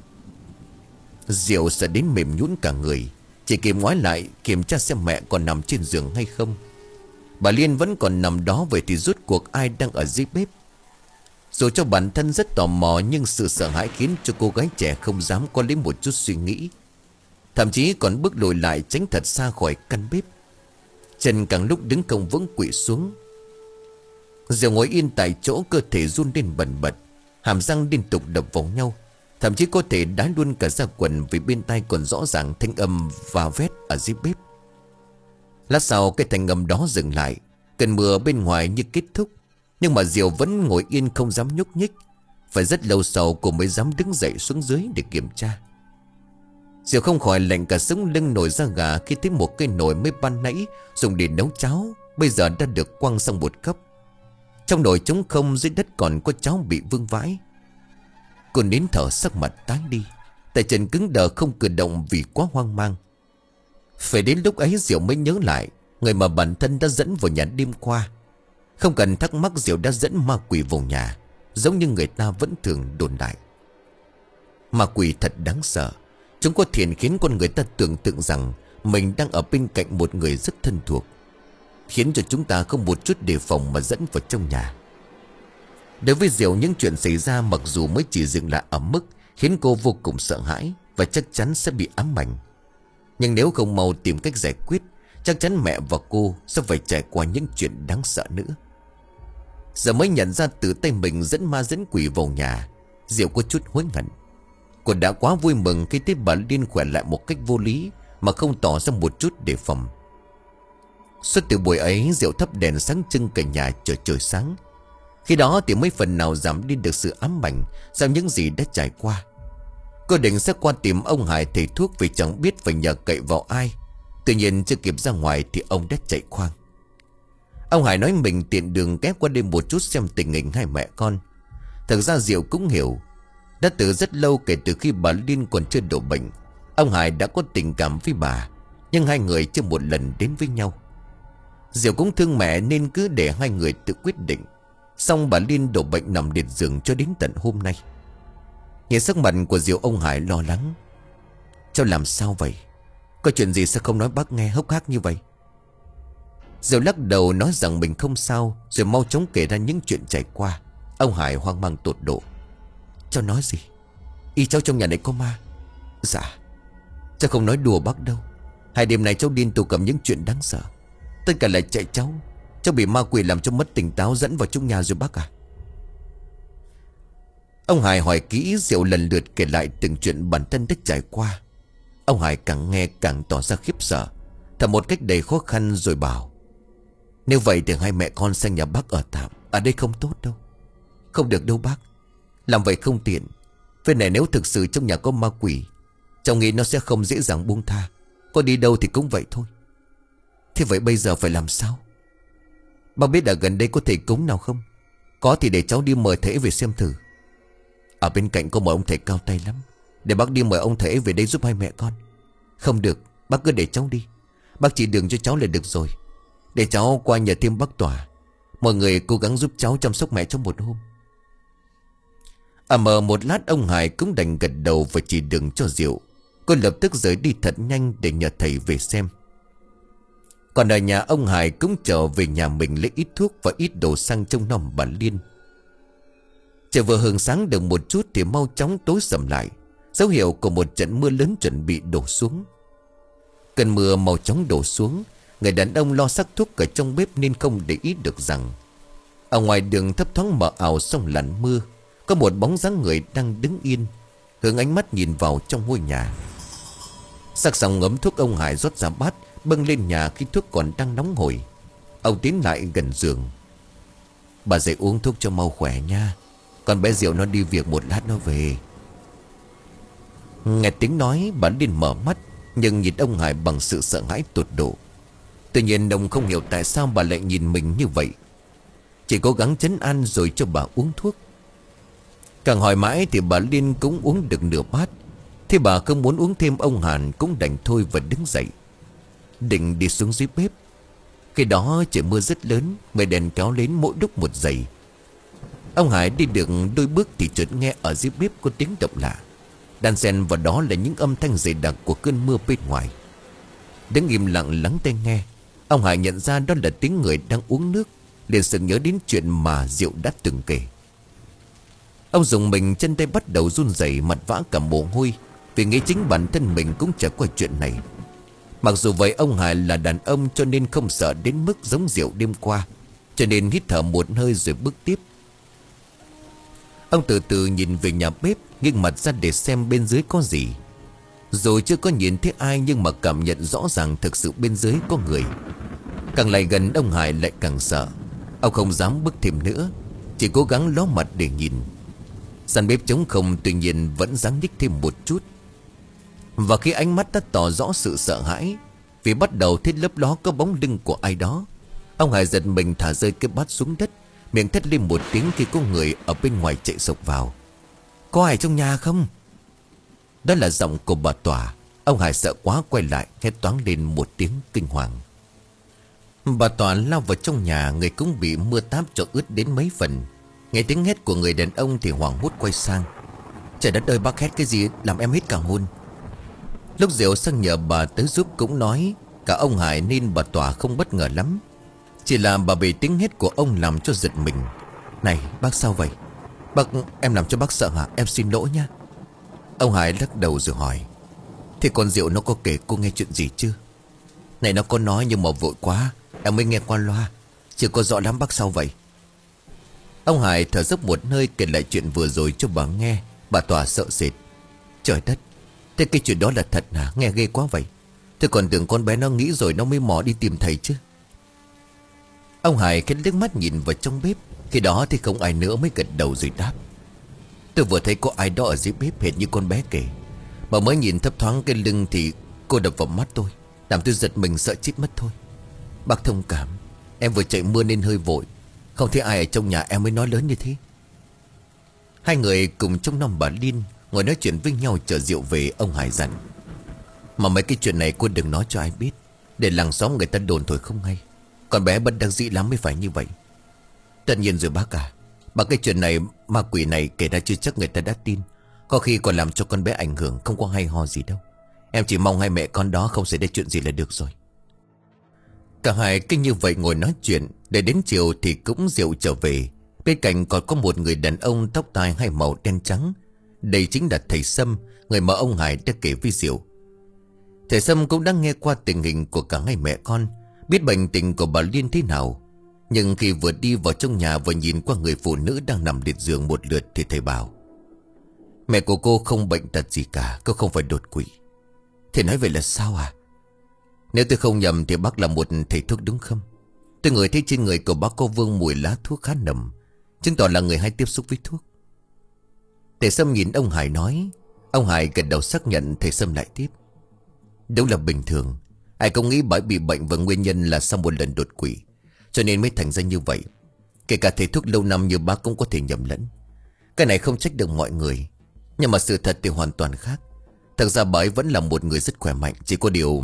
Diệu sợ đến mềm nhũn cả người, chỉ kịp ngoái lại kiểm tra xem mẹ còn nằm trên giường hay không. Bà Liên vẫn còn nằm đó, vậy thì rốt cuộc ai đang ở dưới bếp? Dù cho bản thân rất tò mò, nhưng sự sợ hãi khiến cho cô gái trẻ không dám có lấy một chút suy nghĩ, thậm chí còn bước lùi lại tránh thật xa khỏi căn bếp. Chân càng lúc đứng không vững, quỵ xuống. Diệu ngồi yên tại chỗ, cơ thể run lên bần bật, hàm răng liên tục đập vào nhau, thậm chí có thể đá luôn cả ra quần, vì bên tai còn rõ ràng thanh âm và vét ở dưới bếp. Lát sau cái thanh âm đó dừng lại, cơn mưa bên ngoài như kết thúc, nhưng mà Diệu vẫn ngồi yên không dám nhúc nhích. Phải rất lâu sau cô mới dám đứng dậy xuống dưới để kiểm tra. Diệu không khỏi lạnh cả sống lưng nổi da gà khi thấy một cái nồi mới ban nãy dùng để nấu cháo bây giờ đã được quăng sang một góc. Trong nồi trống không, dưới đất còn có cháo bị vương vãi. Cô nín thở, sắc mặt tái đi, tay chân cứng đờ không cử động vì quá hoang mang. Phải đến lúc ấy Diệu mới nhớ lại người mà bản thân đã dẫn vào nhà đêm qua. Không cần thắc mắc, Diệu đã dẫn ma quỷ vào nhà, giống như người ta vẫn thường đồn đại. Ma quỷ thật đáng sợ. Chúng có thiện khiến con người ta tưởng tượng rằng mình đang ở bên cạnh một người rất thân thuộc, khiến cho chúng ta không một chút đề phòng mà dẫn vào trong nhà. Đối với Diệu, những chuyện xảy ra mặc dù mới chỉ dừng lại ở mức khiến cô vô cùng sợ hãi, và chắc chắn sẽ bị ám ảnh. Nhưng nếu không mau tìm cách giải quyết, chắc chắn mẹ và cô sẽ phải trải qua những chuyện đáng sợ nữa. Giờ mới nhận ra tự tay mình dẫn ma dẫn quỷ vào nhà, Diệu có chút hối hận. Cô đã quá vui mừng khi thấy bà Liên khỏe lại một cách vô lý mà không tỏ ra một chút đề phòng. Suốt từ buổi ấy, Diệu thắp đèn sáng trưng cả nhà chờ trời sáng. Khi đó thì mới phần nào giảm đi được sự ám ảnh sau những gì đã trải qua. Cô định sẽ qua tìm ông Hải thầy thuốc vì chẳng biết phải nhờ cậy vào ai. Tuy nhiên chưa kịp ra ngoài thì ông đã chạy khoang. Ông Hải nói mình tiện đường ghé qua đây một chút xem tình hình hai mẹ con. Thực ra Diệu cũng hiểu. Đã từ rất lâu kể từ khi bà Liên còn chưa đổ bệnh, ông Hải đã có tình cảm với bà, nhưng hai người chưa một lần đến với nhau. Diệu cũng thương mẹ nên cứ để hai người tự quyết định. Xong bà Liên đổ bệnh nằm liệt giường cho đến tận hôm nay. Nhìn sắc mặt của Diệu, ông Hải lo lắng. Cháu làm sao vậy? Có chuyện gì sao không nói bác nghe hốc hác như vậy? Diệu lắc đầu nói rằng mình không sao, rồi mau chóng kể ra những chuyện trải qua. Ông Hải hoang mang tột độ. Cháu nói gì? Y cháu trong nhà này có ma? Dạ, cháu không nói đùa bác đâu. Hai đêm nay cháu liên tục gặp những chuyện đáng sợ. Tất cả là chạy cháu. Cháu bị ma quỷ làm cho mất tỉnh táo dẫn vào trong nhà rồi bác à? Ông Hải hỏi kỹ, Diệu lần lượt kể lại từng chuyện bản thân đã trải qua. Ông Hải càng nghe càng tỏ ra khiếp sợ, thầm một cách đầy khó khăn rồi bảo: Nếu vậy thì hai mẹ con sang nhà bác ở tạm. Ở đây không tốt đâu. Không được đâu bác. Làm vậy không tiện. Với này nếu thực sự trong nhà có ma quỷ, cháu nghĩ nó sẽ không dễ dàng buông tha. Có đi đâu thì cũng vậy thôi. Thế vậy bây giờ phải làm sao? Bác biết ở gần đây có thầy cúng nào không? Có thì để cháu đi mời thầy về xem thử. Ở bên cạnh có một ông thầy cao tay lắm. Để bác đi mời ông thầy về đây giúp hai mẹ con. Không được, bác cứ để cháu đi. Bác chỉ đường cho cháu là được rồi. Để cháu qua nhờ thêm bác Tỏa. Mọi người cố gắng giúp cháu chăm sóc mẹ trong một hôm. À mờ một lát ông Hải cũng đành gật đầu và chỉ đường cho Diệu. Cô lập tức rời đi thật nhanh để nhờ thầy về xem. Còn ở nhà, ông Hải cũng trở về nhà mình lấy ít thuốc và ít đồ xăng trông nom bà Liên. Trời vừa hừng sáng được một chút thì mau chóng tối sầm lại, dấu hiệu của một trận mưa lớn chuẩn bị đổ xuống. Cơn mưa mau chóng đổ xuống. Người đàn ông lo sắc thuốc ở trong bếp nên không để ý được rằng ở ngoài đường thấp thoáng mờ ảo trong làn mưa, có một bóng dáng người đang đứng yên, hướng ánh mắt nhìn vào trong ngôi nhà. Sắc xong ngấm thuốc, ông Hải rót ra bát bưng lên nhà khi thuốc còn đang nóng hổi. Ông tiến lại gần giường. Bà dậy uống thuốc cho mau khỏe nha. Còn bé Diệu nó đi việc một lát nó về. Nghe tiếng nói, bà Liên mở mắt, nhưng nhìn ông Hải bằng sự sợ hãi tột độ. Tuy nhiên ông không hiểu tại sao bà lại nhìn mình như vậy. Chỉ cố gắng trấn an rồi cho bà uống thuốc. Càng hỏi mãi thì bà Liên cũng uống được nửa bát. Thế bà không muốn uống thêm, ông Hàn cũng đành thôi và đứng dậy, định đi xuống dưới bếp. Khi đó trời mưa rất lớn, mây đèn kéo đến mỗi lúc một dày. Ông Hải đi được đôi bước thì chợt nghe ở dưới bếp có tiếng động lạ. Đan xen vào đó là những âm thanh dày đặc của cơn mưa bên ngoài. Đứng im lặng lắng tai nghe, ông Hải nhận ra đó là tiếng người đang uống nước, liền sực nhớ đến chuyện mà Diệu đã từng kể. Ông dùng mình, chân tay bắt đầu run rẩy, mặt vã cả mồ hôi, vì nghĩ chính bản thân mình cũng trải qua chuyện này. Mặc dù vậy, ông Hải là đàn ông cho nên không sợ đến mức giống Diệu đêm qua, cho nên hít thở một hơi rồi bước tiếp. Ông từ từ nhìn về nhà bếp, nghiêng mặt ra để xem bên dưới có gì. Dù chưa có nhìn thấy ai nhưng mà cảm nhận rõ ràng thực sự bên dưới có người. Càng lại gần, ông Hải lại càng sợ. Ông không dám bước thêm nữa, chỉ cố gắng ló mặt để nhìn. Gian bếp trống không, tuy nhiên vẫn dáng nhích thêm một chút. Và khi ánh mắt đã tỏ rõ sự sợ hãi, vì bắt đầu thấy lấp ló có bóng lưng của ai đó, ông Hải giật mình thả rơi cái bát xuống đất, miệng thét lên một tiếng khi có người ở bên ngoài chạy sộc vào. Có ai trong nhà không? Đó là giọng của bà Tỏa. Ông Hải sợ quá quay lại, hét toáng lên một tiếng kinh hoàng. Bà Tỏa lao vào trong nhà, người cũng bị mưa táp cho ướt đến mấy phần. Nghe tiếng hét của người đàn ông thì hoảng hốt quay sang. Trời đất ơi, bác hét cái gì làm em hết cả hồn. Lúc Diệu sang nhờ bà tới giúp cũng nói cả ông Hải nên bà Tỏa không bất ngờ lắm. Chỉ là bà bị tiếng hét của ông làm cho giật mình. Này bác sao vậy? Bác, em làm cho bác sợ hả? Em xin lỗi nha. Ông Hải lắc đầu rồi hỏi: Thế con Diệu nó có kể cô nghe chuyện gì chưa? Này, nó có nói nhưng mà vội quá, em mới nghe qua loa, chưa có rõ lắm bác sao vậy? Ông Hải thở dốc một hơi kể lại chuyện vừa rồi cho bà nghe. Bà Tỏa sợ sệt: Trời đất, thế cái chuyện đó là thật hả? Nghe ghê quá vậy. Tôi còn tưởng con bé nó nghĩ rồi nó mới mò đi tìm thầy chứ. Ông Hải khẽ liếc mắt nhìn vào trong bếp. Khi đó thì không ai nữa mới gật đầu rồi đáp: Tôi vừa thấy có ai đó ở dưới bếp hệt như con bé kể. Mà mới nhìn thấp thoáng cái lưng thì cô đập vào mắt tôi, làm tôi giật mình sợ chết mất thôi. Bác thông cảm, em vừa chạy mưa nên hơi vội, không thấy ai ở trong nhà em mới nói lớn như thế. Hai người cùng trông nom bà Liên, ngồi nói chuyện với nhau chờ rượu về. Ông Hải dặn: Mà mấy cái chuyện này cô đừng nói cho ai biết, để làng xóm người ta đồn thôi không hay. Con bé bất đắc dĩ lắm mới phải như vậy. Tất nhiên rồi bác à. Bà cái chuyện này, ma quỷ này kể ra chưa chắc người ta đã tin. Có khi còn làm cho con bé ảnh hưởng, không có hay ho gì đâu. Em chỉ mong hai mẹ con đó không xảy ra chuyện gì là được rồi. Cả hai kinh như vậy ngồi nói chuyện. Để đến chiều thì cũng rượu trở về. Bên cạnh còn có một người đàn ông tóc tai hai màu đen trắng. Đây chính là thầy Sâm, người mà ông Hải đã kể với Diệu. Thầy Sâm cũng đã nghe qua tình hình của cả hai mẹ con, biết bệnh tình của bà Liên thế nào. Nhưng khi vừa đi vào trong nhà vừa nhìn qua người phụ nữ đang nằm liệt giường một lượt thì thầy bảo: Mẹ của cô không bệnh tật gì cả, cô không phải đột quỵ. Thầy nói vậy là sao à? Nếu tôi không nhầm thì bác là một thầy thuốc đúng không? Tôi ngửi thấy trên người của bác có vương mùi lá thuốc khá nồng, chứng tỏ là người hay tiếp xúc với thuốc. Thầy Sâm nhìn ông Hải nói. Ông Hải gật đầu xác nhận. Thầy Sâm lại tiếp: Đúng là bình thường. Ai cũng nghĩ bởi bị bệnh và nguyên nhân là sau một lần đột quỵ, cho nên mới thành ra như vậy. Kể cả thầy thuốc lâu năm như bác cũng có thể nhầm lẫn. Cái này không trách được mọi người, nhưng mà sự thật thì hoàn toàn khác. Thật ra bà ấy vẫn là một người rất khỏe mạnh. Chỉ có điều...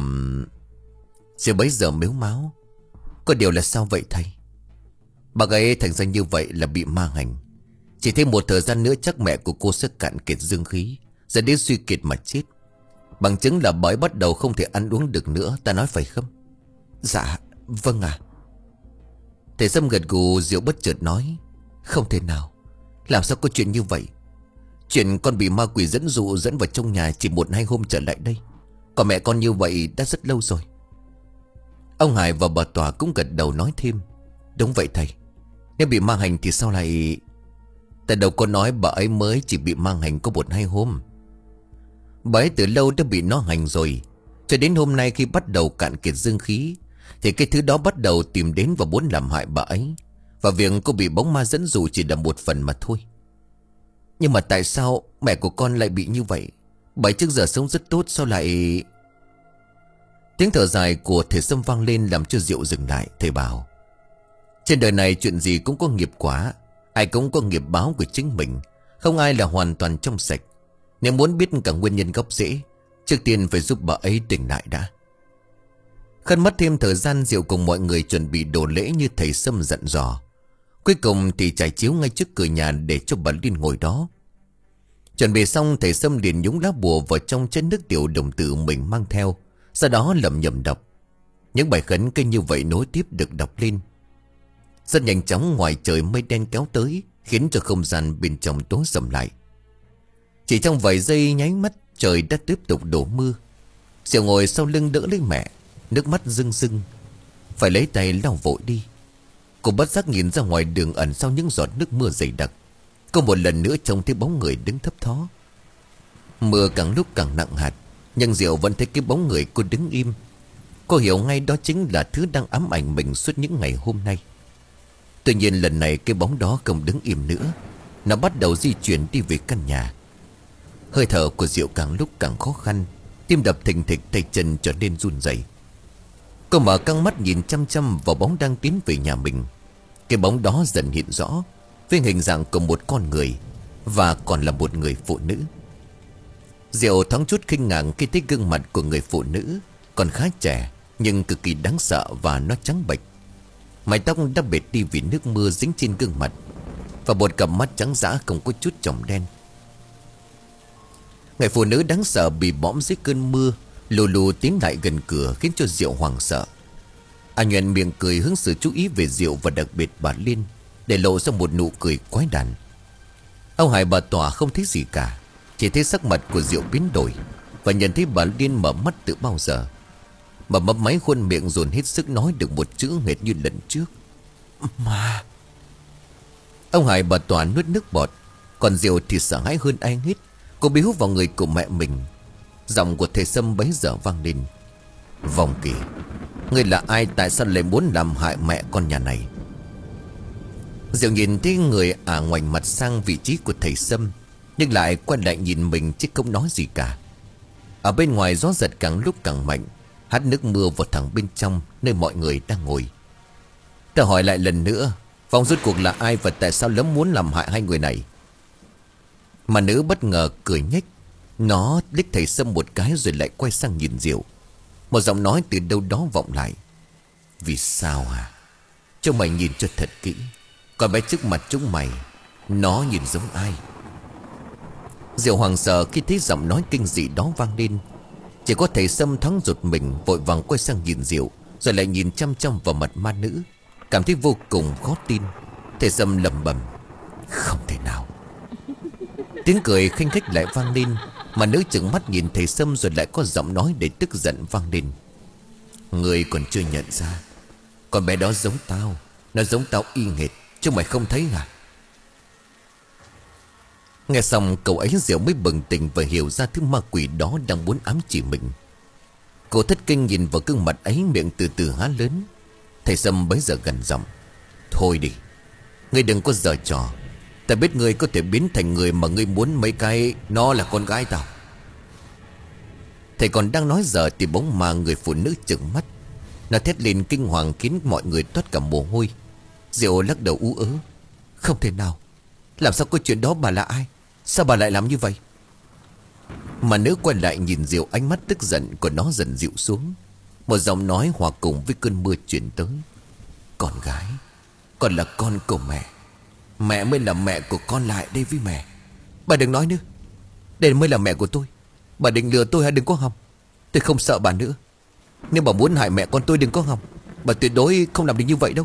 Giờ bấy giờ mếu máo. Có điều là sao vậy thầy? Bà ấy thành ra như vậy là bị ma hành. Chỉ thêm một thời gian nữa chắc mẹ của cô sẽ cạn kiệt dương khí, dẫn đến suy kiệt mà chết. Bằng chứng là bà ấy bắt đầu không thể ăn uống được nữa. Ta nói phải không? Dạ vâng ạ. Thầy Sâm gật gù. Diệu bất chợt nói: Không thể nào. Làm sao có chuyện như vậy? Chuyện con bị ma quỷ dẫn dụ dẫn vào trong nhà chỉ một hai hôm trở lại đây. Còn mẹ con như vậy đã rất lâu rồi. Ông Hải và bà Tòa cũng gật đầu nói thêm: Đúng vậy thầy. Nếu bị ma hành thì sao lại... Tại đầu con nói bà ấy mới chỉ bị ma hành có một hai hôm. Bà ấy từ lâu đã bị nó hành rồi. Cho đến hôm nay khi bắt đầu cạn kiệt dương khí thì cái thứ đó bắt đầu tìm đến và muốn làm hại bà ấy. Và việc cô bị bóng ma dẫn dụ chỉ là một phần mà thôi. Nhưng mà tại sao mẹ của con lại bị như vậy? Bà ấy trước giờ sống rất tốt, sao lại... Tiếng thở dài của thầy Sâm vang lên làm cho Diệu dừng lại. Thầy bảo: Trên đời này chuyện gì cũng có nghiệp quả, ai cũng có nghiệp báo của chính mình. Không ai là hoàn toàn trong sạch. Nếu muốn biết cả nguyên nhân gốc rễ, trước tiên phải giúp bà ấy tỉnh lại đã. Khăn mất thêm thời gian, Diệu cùng mọi người chuẩn bị đồ lễ như thầy Sâm dặn dò. Cuối cùng thì trải chiếu ngay trước cửa nhà để cho bà Liên ngồi đó. Chuẩn bị xong, thầy Sâm liền nhúng lá bùa vào trong chén nước tiểu đồng tử mình mang theo, sau đó lẩm nhẩm đọc. Những bài khấn kinh như vậy nối tiếp được đọc lên. Rất nhanh chóng ngoài trời mây đen kéo tới, khiến cho không gian bên trong tối sầm lại. Chỉ trong vài giây nháy mắt, trời đã tiếp tục đổ mưa. Diệu ngồi sau lưng đỡ lấy mẹ, nước mắt rưng rưng, phải lấy tay lau vội đi. Cô bất giác nhìn ra ngoài đường ẩn sau những giọt nước mưa dày đặc. Cô một lần nữa trông thấy bóng người đứng thấp thó. Mưa càng lúc càng nặng hạt, nhưng Diệu vẫn thấy cái bóng người cô đứng im. Cô hiểu ngay đó chính là thứ đang ám ảnh mình suốt những ngày hôm nay. Tuy nhiên lần này cái bóng đó không đứng im nữa. Nó bắt đầu di chuyển đi về căn nhà. Hơi thở của Diệu càng lúc càng khó khăn, tim đập thình thịch, tay chân trở nên run rẩy. Cô mở căng mắt nhìn chăm chăm vào bóng đang tiến về nhà mình. Cái bóng đó dần hiện rõ với hình dạng của một con người, và còn là một người phụ nữ. Diệu thoáng chút kinh ngạc khi thấy gương mặt của người phụ nữ còn khá trẻ, nhưng cực kỳ đáng sợ và nó trắng bệch. Mái tóc đã bệt đi vì nước mưa dính trên gương mặt, và một cặp mắt trắng dã không có chút chòm đen. Người phụ nữ đáng sợ bị bõm dưới cơn mưa lù lù tiến lại gần cửa, khiến cho Diệu hoảng sợ. A nhoẻn miệng cười hướng sự chú ý về Diệu và đặc biệt bà Liên, để lộ ra một nụ cười quái đản. Ông Hải bà Tỏa không thấy gì cả, Chỉ thấy sắc mặt của Diệu biến đổi, và nhận thấy bà Liên mở mắt từ bao giờ. Bà mấp máy khuôn miệng dồn hết sức nói được một chữ hệt như lần trước: "Mà." Ông Hải bà Tòa nuốt nước bọt, còn Diệu thì sợ hãi hơn ai hết. Cô biếu vào người của mẹ mình. Giọng của thầy Sâm bấy giờ vang lên: "Vòng Kỳ, ngươi là ai, tại sao lại muốn làm hại mẹ con nhà này?" Diệu nhìn thấy người ả ngoảnh mặt sang vị trí của thầy Sâm, nhưng lại quay lại nhìn mình chứ không nói gì cả. Ở bên ngoài gió giật càng lúc càng mạnh, hắt nước mưa vào thẳng bên trong nơi mọi người đang ngồi. Ta hỏi lại lần nữa, Phong rốt cuộc là ai và tại sao lắm muốn làm hại hai người này? Mà nữ bất ngờ cười nhếch. Nó liếc thầy Sâm một cái rồi lại quay sang nhìn Diệu. Một giọng nói từ đâu đó vọng lại: "Vì sao à? Cho mày nhìn cho thật kỹ. Còn bé trước mặt chúng mày, nó nhìn giống ai?" Diệu hoảng sợ khi thấy giọng nói kinh dị đó vang lên. Chỉ có thầy Sâm thoáng giật mình, vội vàng quay sang nhìn Diệu, rồi lại nhìn chăm chăm vào mặt ma nữ, cảm thấy vô cùng khó tin. Thầy Sâm lẩm bẩm: "Không thể nào." Tiếng cười khinh khách lại vang lên. Mà nữ trừng mắt nhìn thầy Sâm, rồi lại có giọng nói để tức giận vang lên: "Người còn chưa nhận ra, con bé đó giống tao. Nó giống tao y hệt, chứ mày không thấy à?" Nghe xong cậu ấy Diệu mới bừng tỉnh và hiểu ra thứ ma quỷ đó đang muốn ám chỉ mình. Cô thất kinh nhìn vào gương mặt ấy, miệng từ từ há lớn. Thầy Sâm bấy giờ gần giọng: "Thôi đi, ngươi đừng có giở trò. Ta biết ngươi có thể biến thành người mà ngươi muốn mấy cái. Nó là con gái tao." Thầy còn đang nói giờ thì bóng ma người phụ nữ trừng mắt. Nó thét lên kinh hoàng khiến mọi người toát cả mồ hôi. Diệu lắc đầu ú ớ: "Không thể nào. Làm sao có chuyện đó, bà là ai? Sao bà lại làm như vậy?" Mà nữ quay lại nhìn Diệu, ánh mắt tức giận của nó dần dịu xuống. Một giọng nói hòa cùng với cơn mưa truyền tới: "Con gái, con là con của mẹ. Mẹ mới là mẹ của con, lại đây với mẹ. Bà đừng nói nữa. Đây mới là mẹ của tôi. Bà định lừa tôi hay đừng có hòng. Tôi không sợ bà nữa. Nếu bà muốn hại mẹ con tôi đừng có hòng. Bà tuyệt đối không làm được như vậy đâu."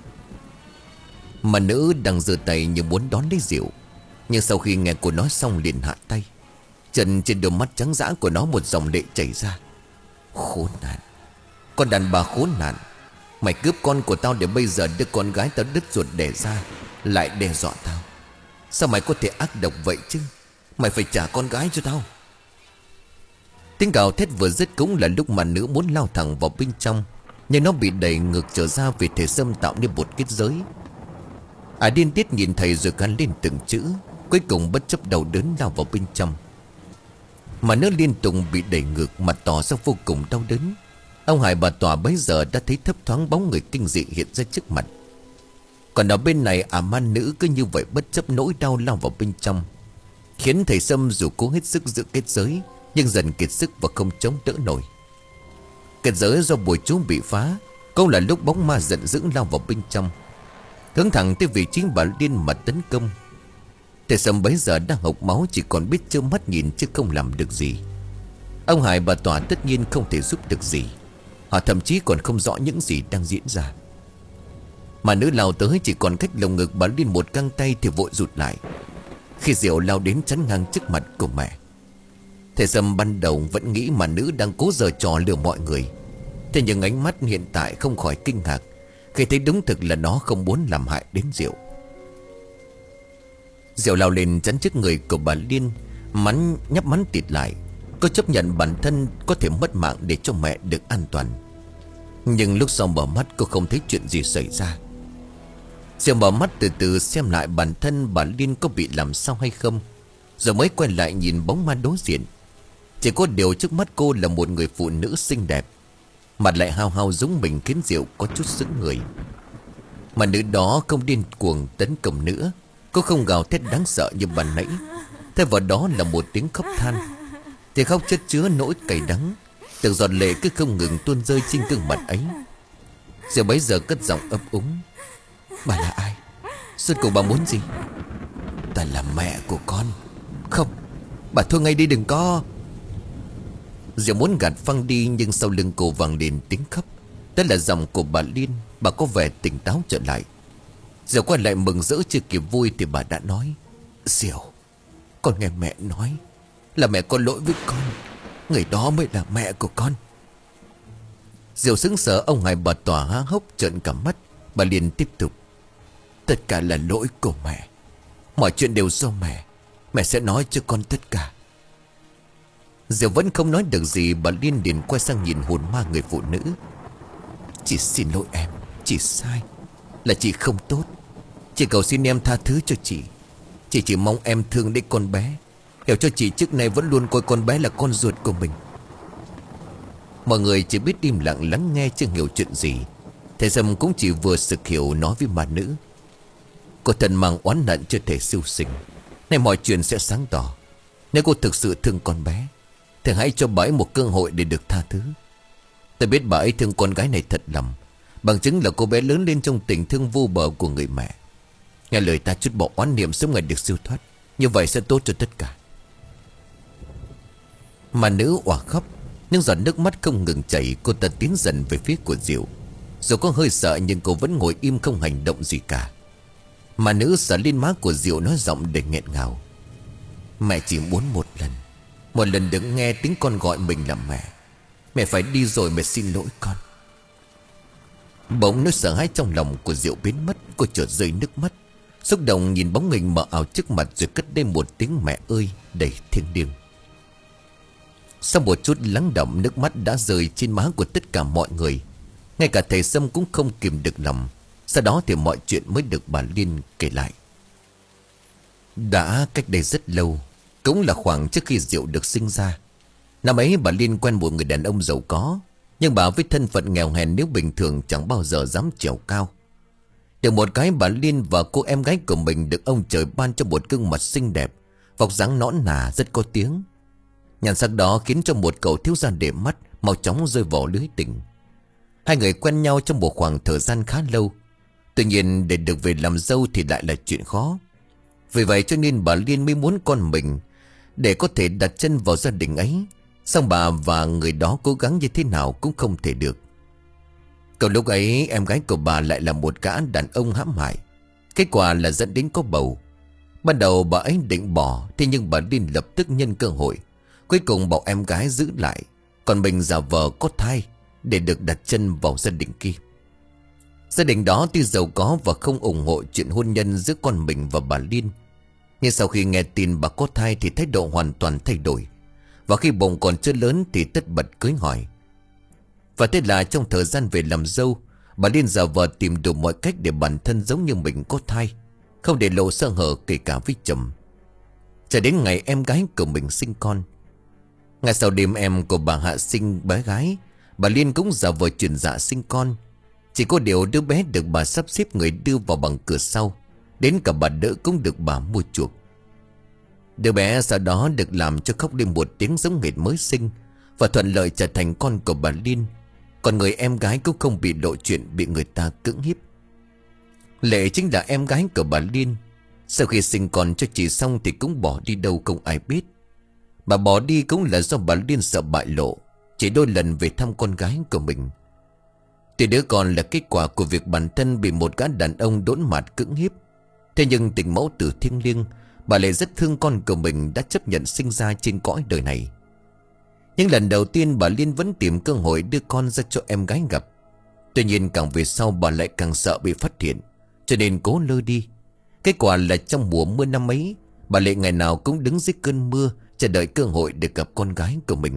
Mà nữ đang giơ tay như muốn đón lấy Diệu, nhưng sau khi nghe cô nói xong liền hạ tay. Trần trên đôi mắt trắng dã của nó một dòng lệ chảy ra. "Khốn nạn, con đàn bà khốn nạn. Mày cướp con của tao để bây giờ đứa con gái tao đứt ruột đẻ ra lại đe dọa tao. Sao mày có thể ác độc vậy chứ? Mày phải trả con gái cho tao." Tiếng gào thét vừa dứt cũng là lúc mà nữ muốn lao thẳng vào bên trong, nhưng nó bị đẩy ngược trở ra vì thầy Sâm tạo nên một kết giới. À điên tiết nhìn thầy rồi gắn lên từng chữ, cuối cùng bất chấp đau đớn lao vào bên trong. Mà nó liên tục bị đẩy ngược, mặt tỏ ra vô cùng đau đớn. Ông Hải bà Tòa bấy giờ đã thấy thấp thoáng bóng người kinh dị hiện ra trước mặt. Còn ở bên này ả ma nữ cứ như vậy bất chấp nỗi đau lao vào bên trong, khiến thầy Sâm dù cố hết sức giữ kết giới nhưng dần kiệt sức và không chống đỡ nổi. Kết giới do bùa chú bị phá, cũng là lúc bóng ma giận dữ lao vào bên trong, hướng thẳng tới vị trí bà Liên mà tấn công. Thầy Sâm bấy giờ đang hộc máu, chỉ còn biết trơ mắt nhìn chứ không làm được gì. Ông Hải bà Tòa tất nhiên không thể giúp được gì. Họ thậm chí còn không rõ những gì đang diễn ra. Mà nữ lao tới chỉ còn cách lồng ngực bà Liên một găng tay thì vội rụt lại khi Diệu lao đến chắn ngang trước mặt của mẹ. Thầy Sâm ban đầu vẫn nghĩ mà nữ đang cố giở trò lừa mọi người. Thế nhưng ánh mắt hiện tại không khỏi kinh ngạc khi thấy đúng thực là nó không muốn làm hại đến Diệu. Diệu lao lên chắn trước người của bà Liên, mắn nhắm mắn tịt lại. Cô chấp nhận bản thân có thể mất mạng để cho mẹ được an toàn. Nhưng lúc sau mở mắt cô không thấy chuyện gì xảy ra. Diệu mở mắt từ từ xem lại bản thân bà Liên có bị làm sao hay không, rồi mới quay lại nhìn bóng ma đối diện. Chỉ có điều trước mắt cô là một người phụ nữ xinh đẹp, mặt lại hao hao giống mình khiến Diệu có chút sững người. Mà nữ đó không điên cuồng tấn công nữa. Cô không gào thét đáng sợ như ban nãy. Thay vào đó là một tiếng khóc than. Tiếng khóc chất chứa nỗi cay đắng, từng giọt lệ cứ không ngừng tuôn rơi trên gương mặt ấy. Diệu bấy giờ cất giọng ấp úng: "Bà là ai? Suốt cuộc bà muốn gì?" "Ta là mẹ của con." "Không, bà thôi ngay đi, đừng có." Diệu muốn gạt phăng đi, nhưng sau lưng cô vang lên tiếng khóc. Đó là giọng của bà Liên. Bà có vẻ tỉnh táo trở lại. Diệu quay lại mừng rỡ chưa kịp vui thì bà đã nói: "Diệu, con nghe mẹ nói Là mẹ có lỗi với con. Người đó mới là mẹ của con. Diệu sững sờ, ông Hải bà tỏa há hốc trợn cả mắt. Bà liền tiếp tục. Tất cả là lỗi của mẹ. Mọi chuyện đều do mẹ. Mẹ sẽ nói cho con tất cả. Diệu vẫn không nói được gì. Bà Liên liền quay sang nhìn hồn ma người phụ nữ. Chị xin lỗi em. Chị sai. Là chị không tốt. Chị cầu xin em tha thứ cho chị. Chị chỉ mong em thương đến con bé. Hiểu cho chị trước nay vẫn luôn coi con bé là con ruột của mình. Mọi người chỉ biết im lặng lắng nghe, chưa hiểu chuyện gì. Thầy Sâm cũng chỉ vừa sực hiểu, nói với ma nữ. Cô thần mang oán hận cho thể siêu sinh. Nay mọi chuyện sẽ sáng tỏ. Nếu cô thực sự thương con bé thì hãy cho bà ấy một cơ hội để được tha thứ. Tôi biết bà ấy thương con gái này thật lòng. Bằng chứng là cô bé lớn lên trong tình thương vô bờ của người mẹ. Nghe lời ta chút bỏ oán niệm, sớm ngày được siêu thoát. Như vậy sẽ tốt cho tất cả. Mà nữ òa khóc, nhưng giọt nước mắt không ngừng chảy. Cô ta tiến dần về phía của Diệu. Dù có hơi sợ nhưng cô vẫn ngồi im không hành động gì cả. Mà nữ sờ lên má của Diệu, nói giọng để nghẹn ngào. Mẹ chỉ muốn một lần. Một lần được nghe tiếng con gọi mình là mẹ. Mẹ phải đi rồi, mẹ xin lỗi con. Bỗng nỗi sợ hãi trong lòng của Diệu biến mất. Cô chợt rơi nước mắt, xúc động nhìn bóng hình mờ ảo trước mặt, rồi cất lên một tiếng mẹ ơi đầy thiêng liêng. Sau một chút lắng động, nước mắt đã rơi trên má của tất cả mọi người. Ngay cả thầy Sâm cũng không kìm được lòng. Sau đó thì mọi chuyện mới được bà Liên kể lại. Đã cách đây rất lâu, cũng là khoảng trước khi Diệu được sinh ra. Năm ấy bà Liên quen một người đàn ông giàu có. Nhưng bà với thân phận nghèo hèn, nếu bình thường chẳng bao giờ dám trèo cao. Được một cái, bà Liên và cô em gái của mình được ông trời ban cho một gương mặt xinh đẹp, vóc dáng nõn nà, rất có tiếng. Nhan sắc đó khiến cho một cậu thiếu gia để mắt mau chóng rơi vào lưới tình. Hai người quen nhau trong một khoảng thời gian khá lâu. Tuy nhiên để được về làm dâu thì lại là chuyện khó. Vì vậy cho nên bà Liên mới muốn con mình để có thể đặt chân vào gia đình ấy. Song bà và người đó cố gắng như thế nào cũng không thể được. Còn lúc ấy em gái của bà lại là một gã đàn ông hãm hại. Kết quả là dẫn đến có bầu. Ban đầu bà ấy định bỏ, thế nhưng bà Liên lập tức nhân cơ hội, cuối cùng bảo em gái giữ lại, còn mình giả vờ có thai để được đặt chân vào gia đình kia. Gia đình đó tuy giàu có và không ủng hộ chuyện hôn nhân giữa con mình và bà Liên, nhưng sau khi nghe tin bà có thai thì thái độ hoàn toàn thay đổi. Và khi bụng còn chưa lớn thì tất bật cưới hỏi. Và thế là trong thời gian về làm dâu, bà Liên giả vờ tìm đủ mọi cách để bản thân giống như mình có thai, không để lộ sơ hở kể cả với chồng. Cho đến ngày em gái của mình sinh con. Ngay sau đêm em của bà hạ sinh bé gái, bà Liên cũng giả vờ chuyển dạ sinh con. Chỉ có điều đứa bé được bà sắp xếp người đưa vào bằng cửa sau. Đến cả bà đỡ cũng được bà mua chuộc. Đứa bé sau đó được làm cho khóc lên một tiếng giống hệt mới sinh, và thuận lợi trở thành con của bà Liên. Còn người em gái cũng không bị lộ chuyện bị người ta cưỡng hiếp. Lệ chính là em gái của bà Liên. Sau khi sinh con cho chị xong thì cũng bỏ đi đâu không ai biết. Bà bỏ đi cũng là do bà Liên sợ bại lộ, chỉ đôi lần về thăm con gái của mình. Thì đứa con là kết quả của việc bản thân bị một gã đàn ông đốn mặt cưỡng hiếp. Thế nhưng tình mẫu tử thiêng liêng, bà lại rất thương con của mình đã chấp nhận sinh ra trên cõi đời này. Nhưng lần đầu tiên bà Liên vẫn tìm cơ hội đưa con ra cho em gái gặp. Tuy nhiên càng về sau bà lại càng sợ bị phát hiện, cho nên cố lơ đi. Kết quả là trong mùa mưa năm ấy, bà Lệ ngày nào cũng đứng dưới cơn mưa chờ đợi cơ hội để gặp con gái của mình.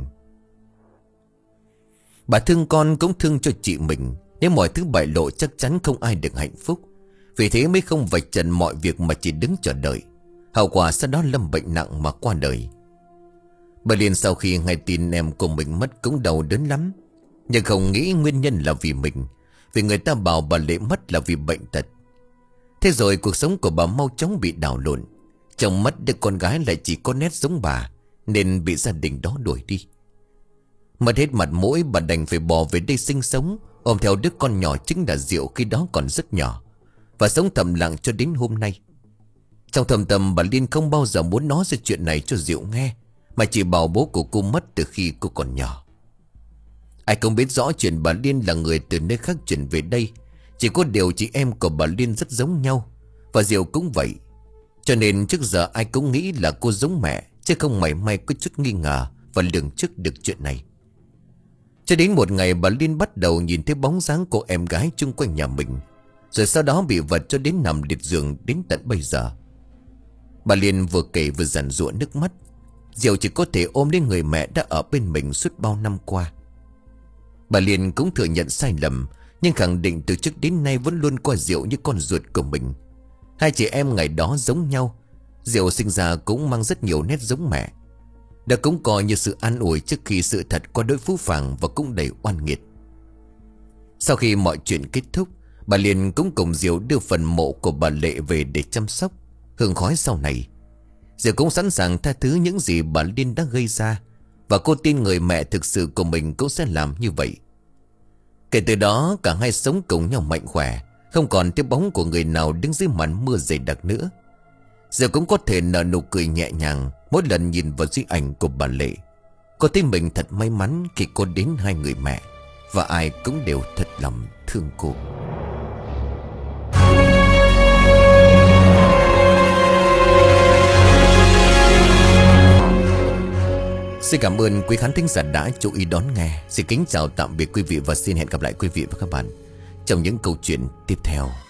Bà thương con cũng thương cho chị mình. Nếu mọi thứ bại lộ chắc chắn không ai được hạnh phúc. Vì thế mới không vạch trần mọi việc mà chỉ đứng chờ đợi. Hậu quả sau đó lâm bệnh nặng mà qua đời. Bà Liên sau khi nghe tin em của mình mất cũng đau đớn lắm. Nhưng không nghĩ nguyên nhân là vì mình. Vì người ta bảo bà Lệ mất là vì bệnh tật. Thế rồi cuộc sống của bà mau chóng bị đảo lộn. Chồng mất đứa con gái lại chỉ có nét giống bà, nên bị gia đình đó đuổi đi. Mất hết mặt mũi, bà đành phải bỏ về đây sinh sống, ôm theo đứa con nhỏ chính là Diệu khi đó còn rất nhỏ, và sống thầm lặng cho đến hôm nay. Trong thầm tâm bà Liên không bao giờ muốn nói ra chuyện này cho Diệu nghe, mà chỉ bảo bố của cô mất từ khi cô còn nhỏ. Ai cũng biết rõ chuyện bà Liên là người từ nơi khác chuyển về đây. Chỉ có điều chị em của bà Liên rất giống nhau, và Diệu cũng vậy. Cho nên trước giờ ai cũng nghĩ là cô giống mẹ, chứ không mảy may có chút nghi ngờ và lường trước được chuyện này. Cho đến một ngày bà Liên bắt đầu nhìn thấy bóng dáng của em gái chung quanh nhà mình, rồi sau đó bị vật cho đến nằm liệt giường đến tận bây giờ. Bà Liên vừa kể vừa giàn giụa nước mắt. Diệu chỉ có thể ôm đến người mẹ đã ở bên mình suốt bao năm qua. Bà Liên cũng thừa nhận sai lầm, nhưng khẳng định từ trước đến nay vẫn luôn coi Diệu như con ruột của mình. Hai chị em ngày đó giống nhau. Diệu sinh ra cũng mang rất nhiều nét giống mẹ. Đó cũng coi như sự an ủi trước khi sự thật qua đối phũ phàng và cũng đầy oan nghiệt. Sau khi mọi chuyện kết thúc, bà Liên cũng cùng Diệu đưa phần mộ của bà Lệ về để chăm sóc, hương khói sau này. Diệu cũng sẵn sàng tha thứ những gì bà Liên đã gây ra, và cô tin người mẹ thực sự của mình cũng sẽ làm như vậy. Kể từ đó cả hai sống cùng nhau mạnh khỏe, không còn tiếng bóng của người nào đứng dưới màn mưa dày đặc nữa. Diệu cũng có thể nở nụ cười nhẹ nhàng mỗi lần nhìn vào di ảnh của bà Lệ. Cô thấy mình thật may mắn khi cô đến hai người mẹ, và ai cũng đều thật lòng thương cô. Xin cảm ơn quý khán thính giả đã chú ý đón nghe. Xin kính chào tạm biệt quý vị và xin hẹn gặp lại quý vị và các bạn trong những câu chuyện tiếp theo.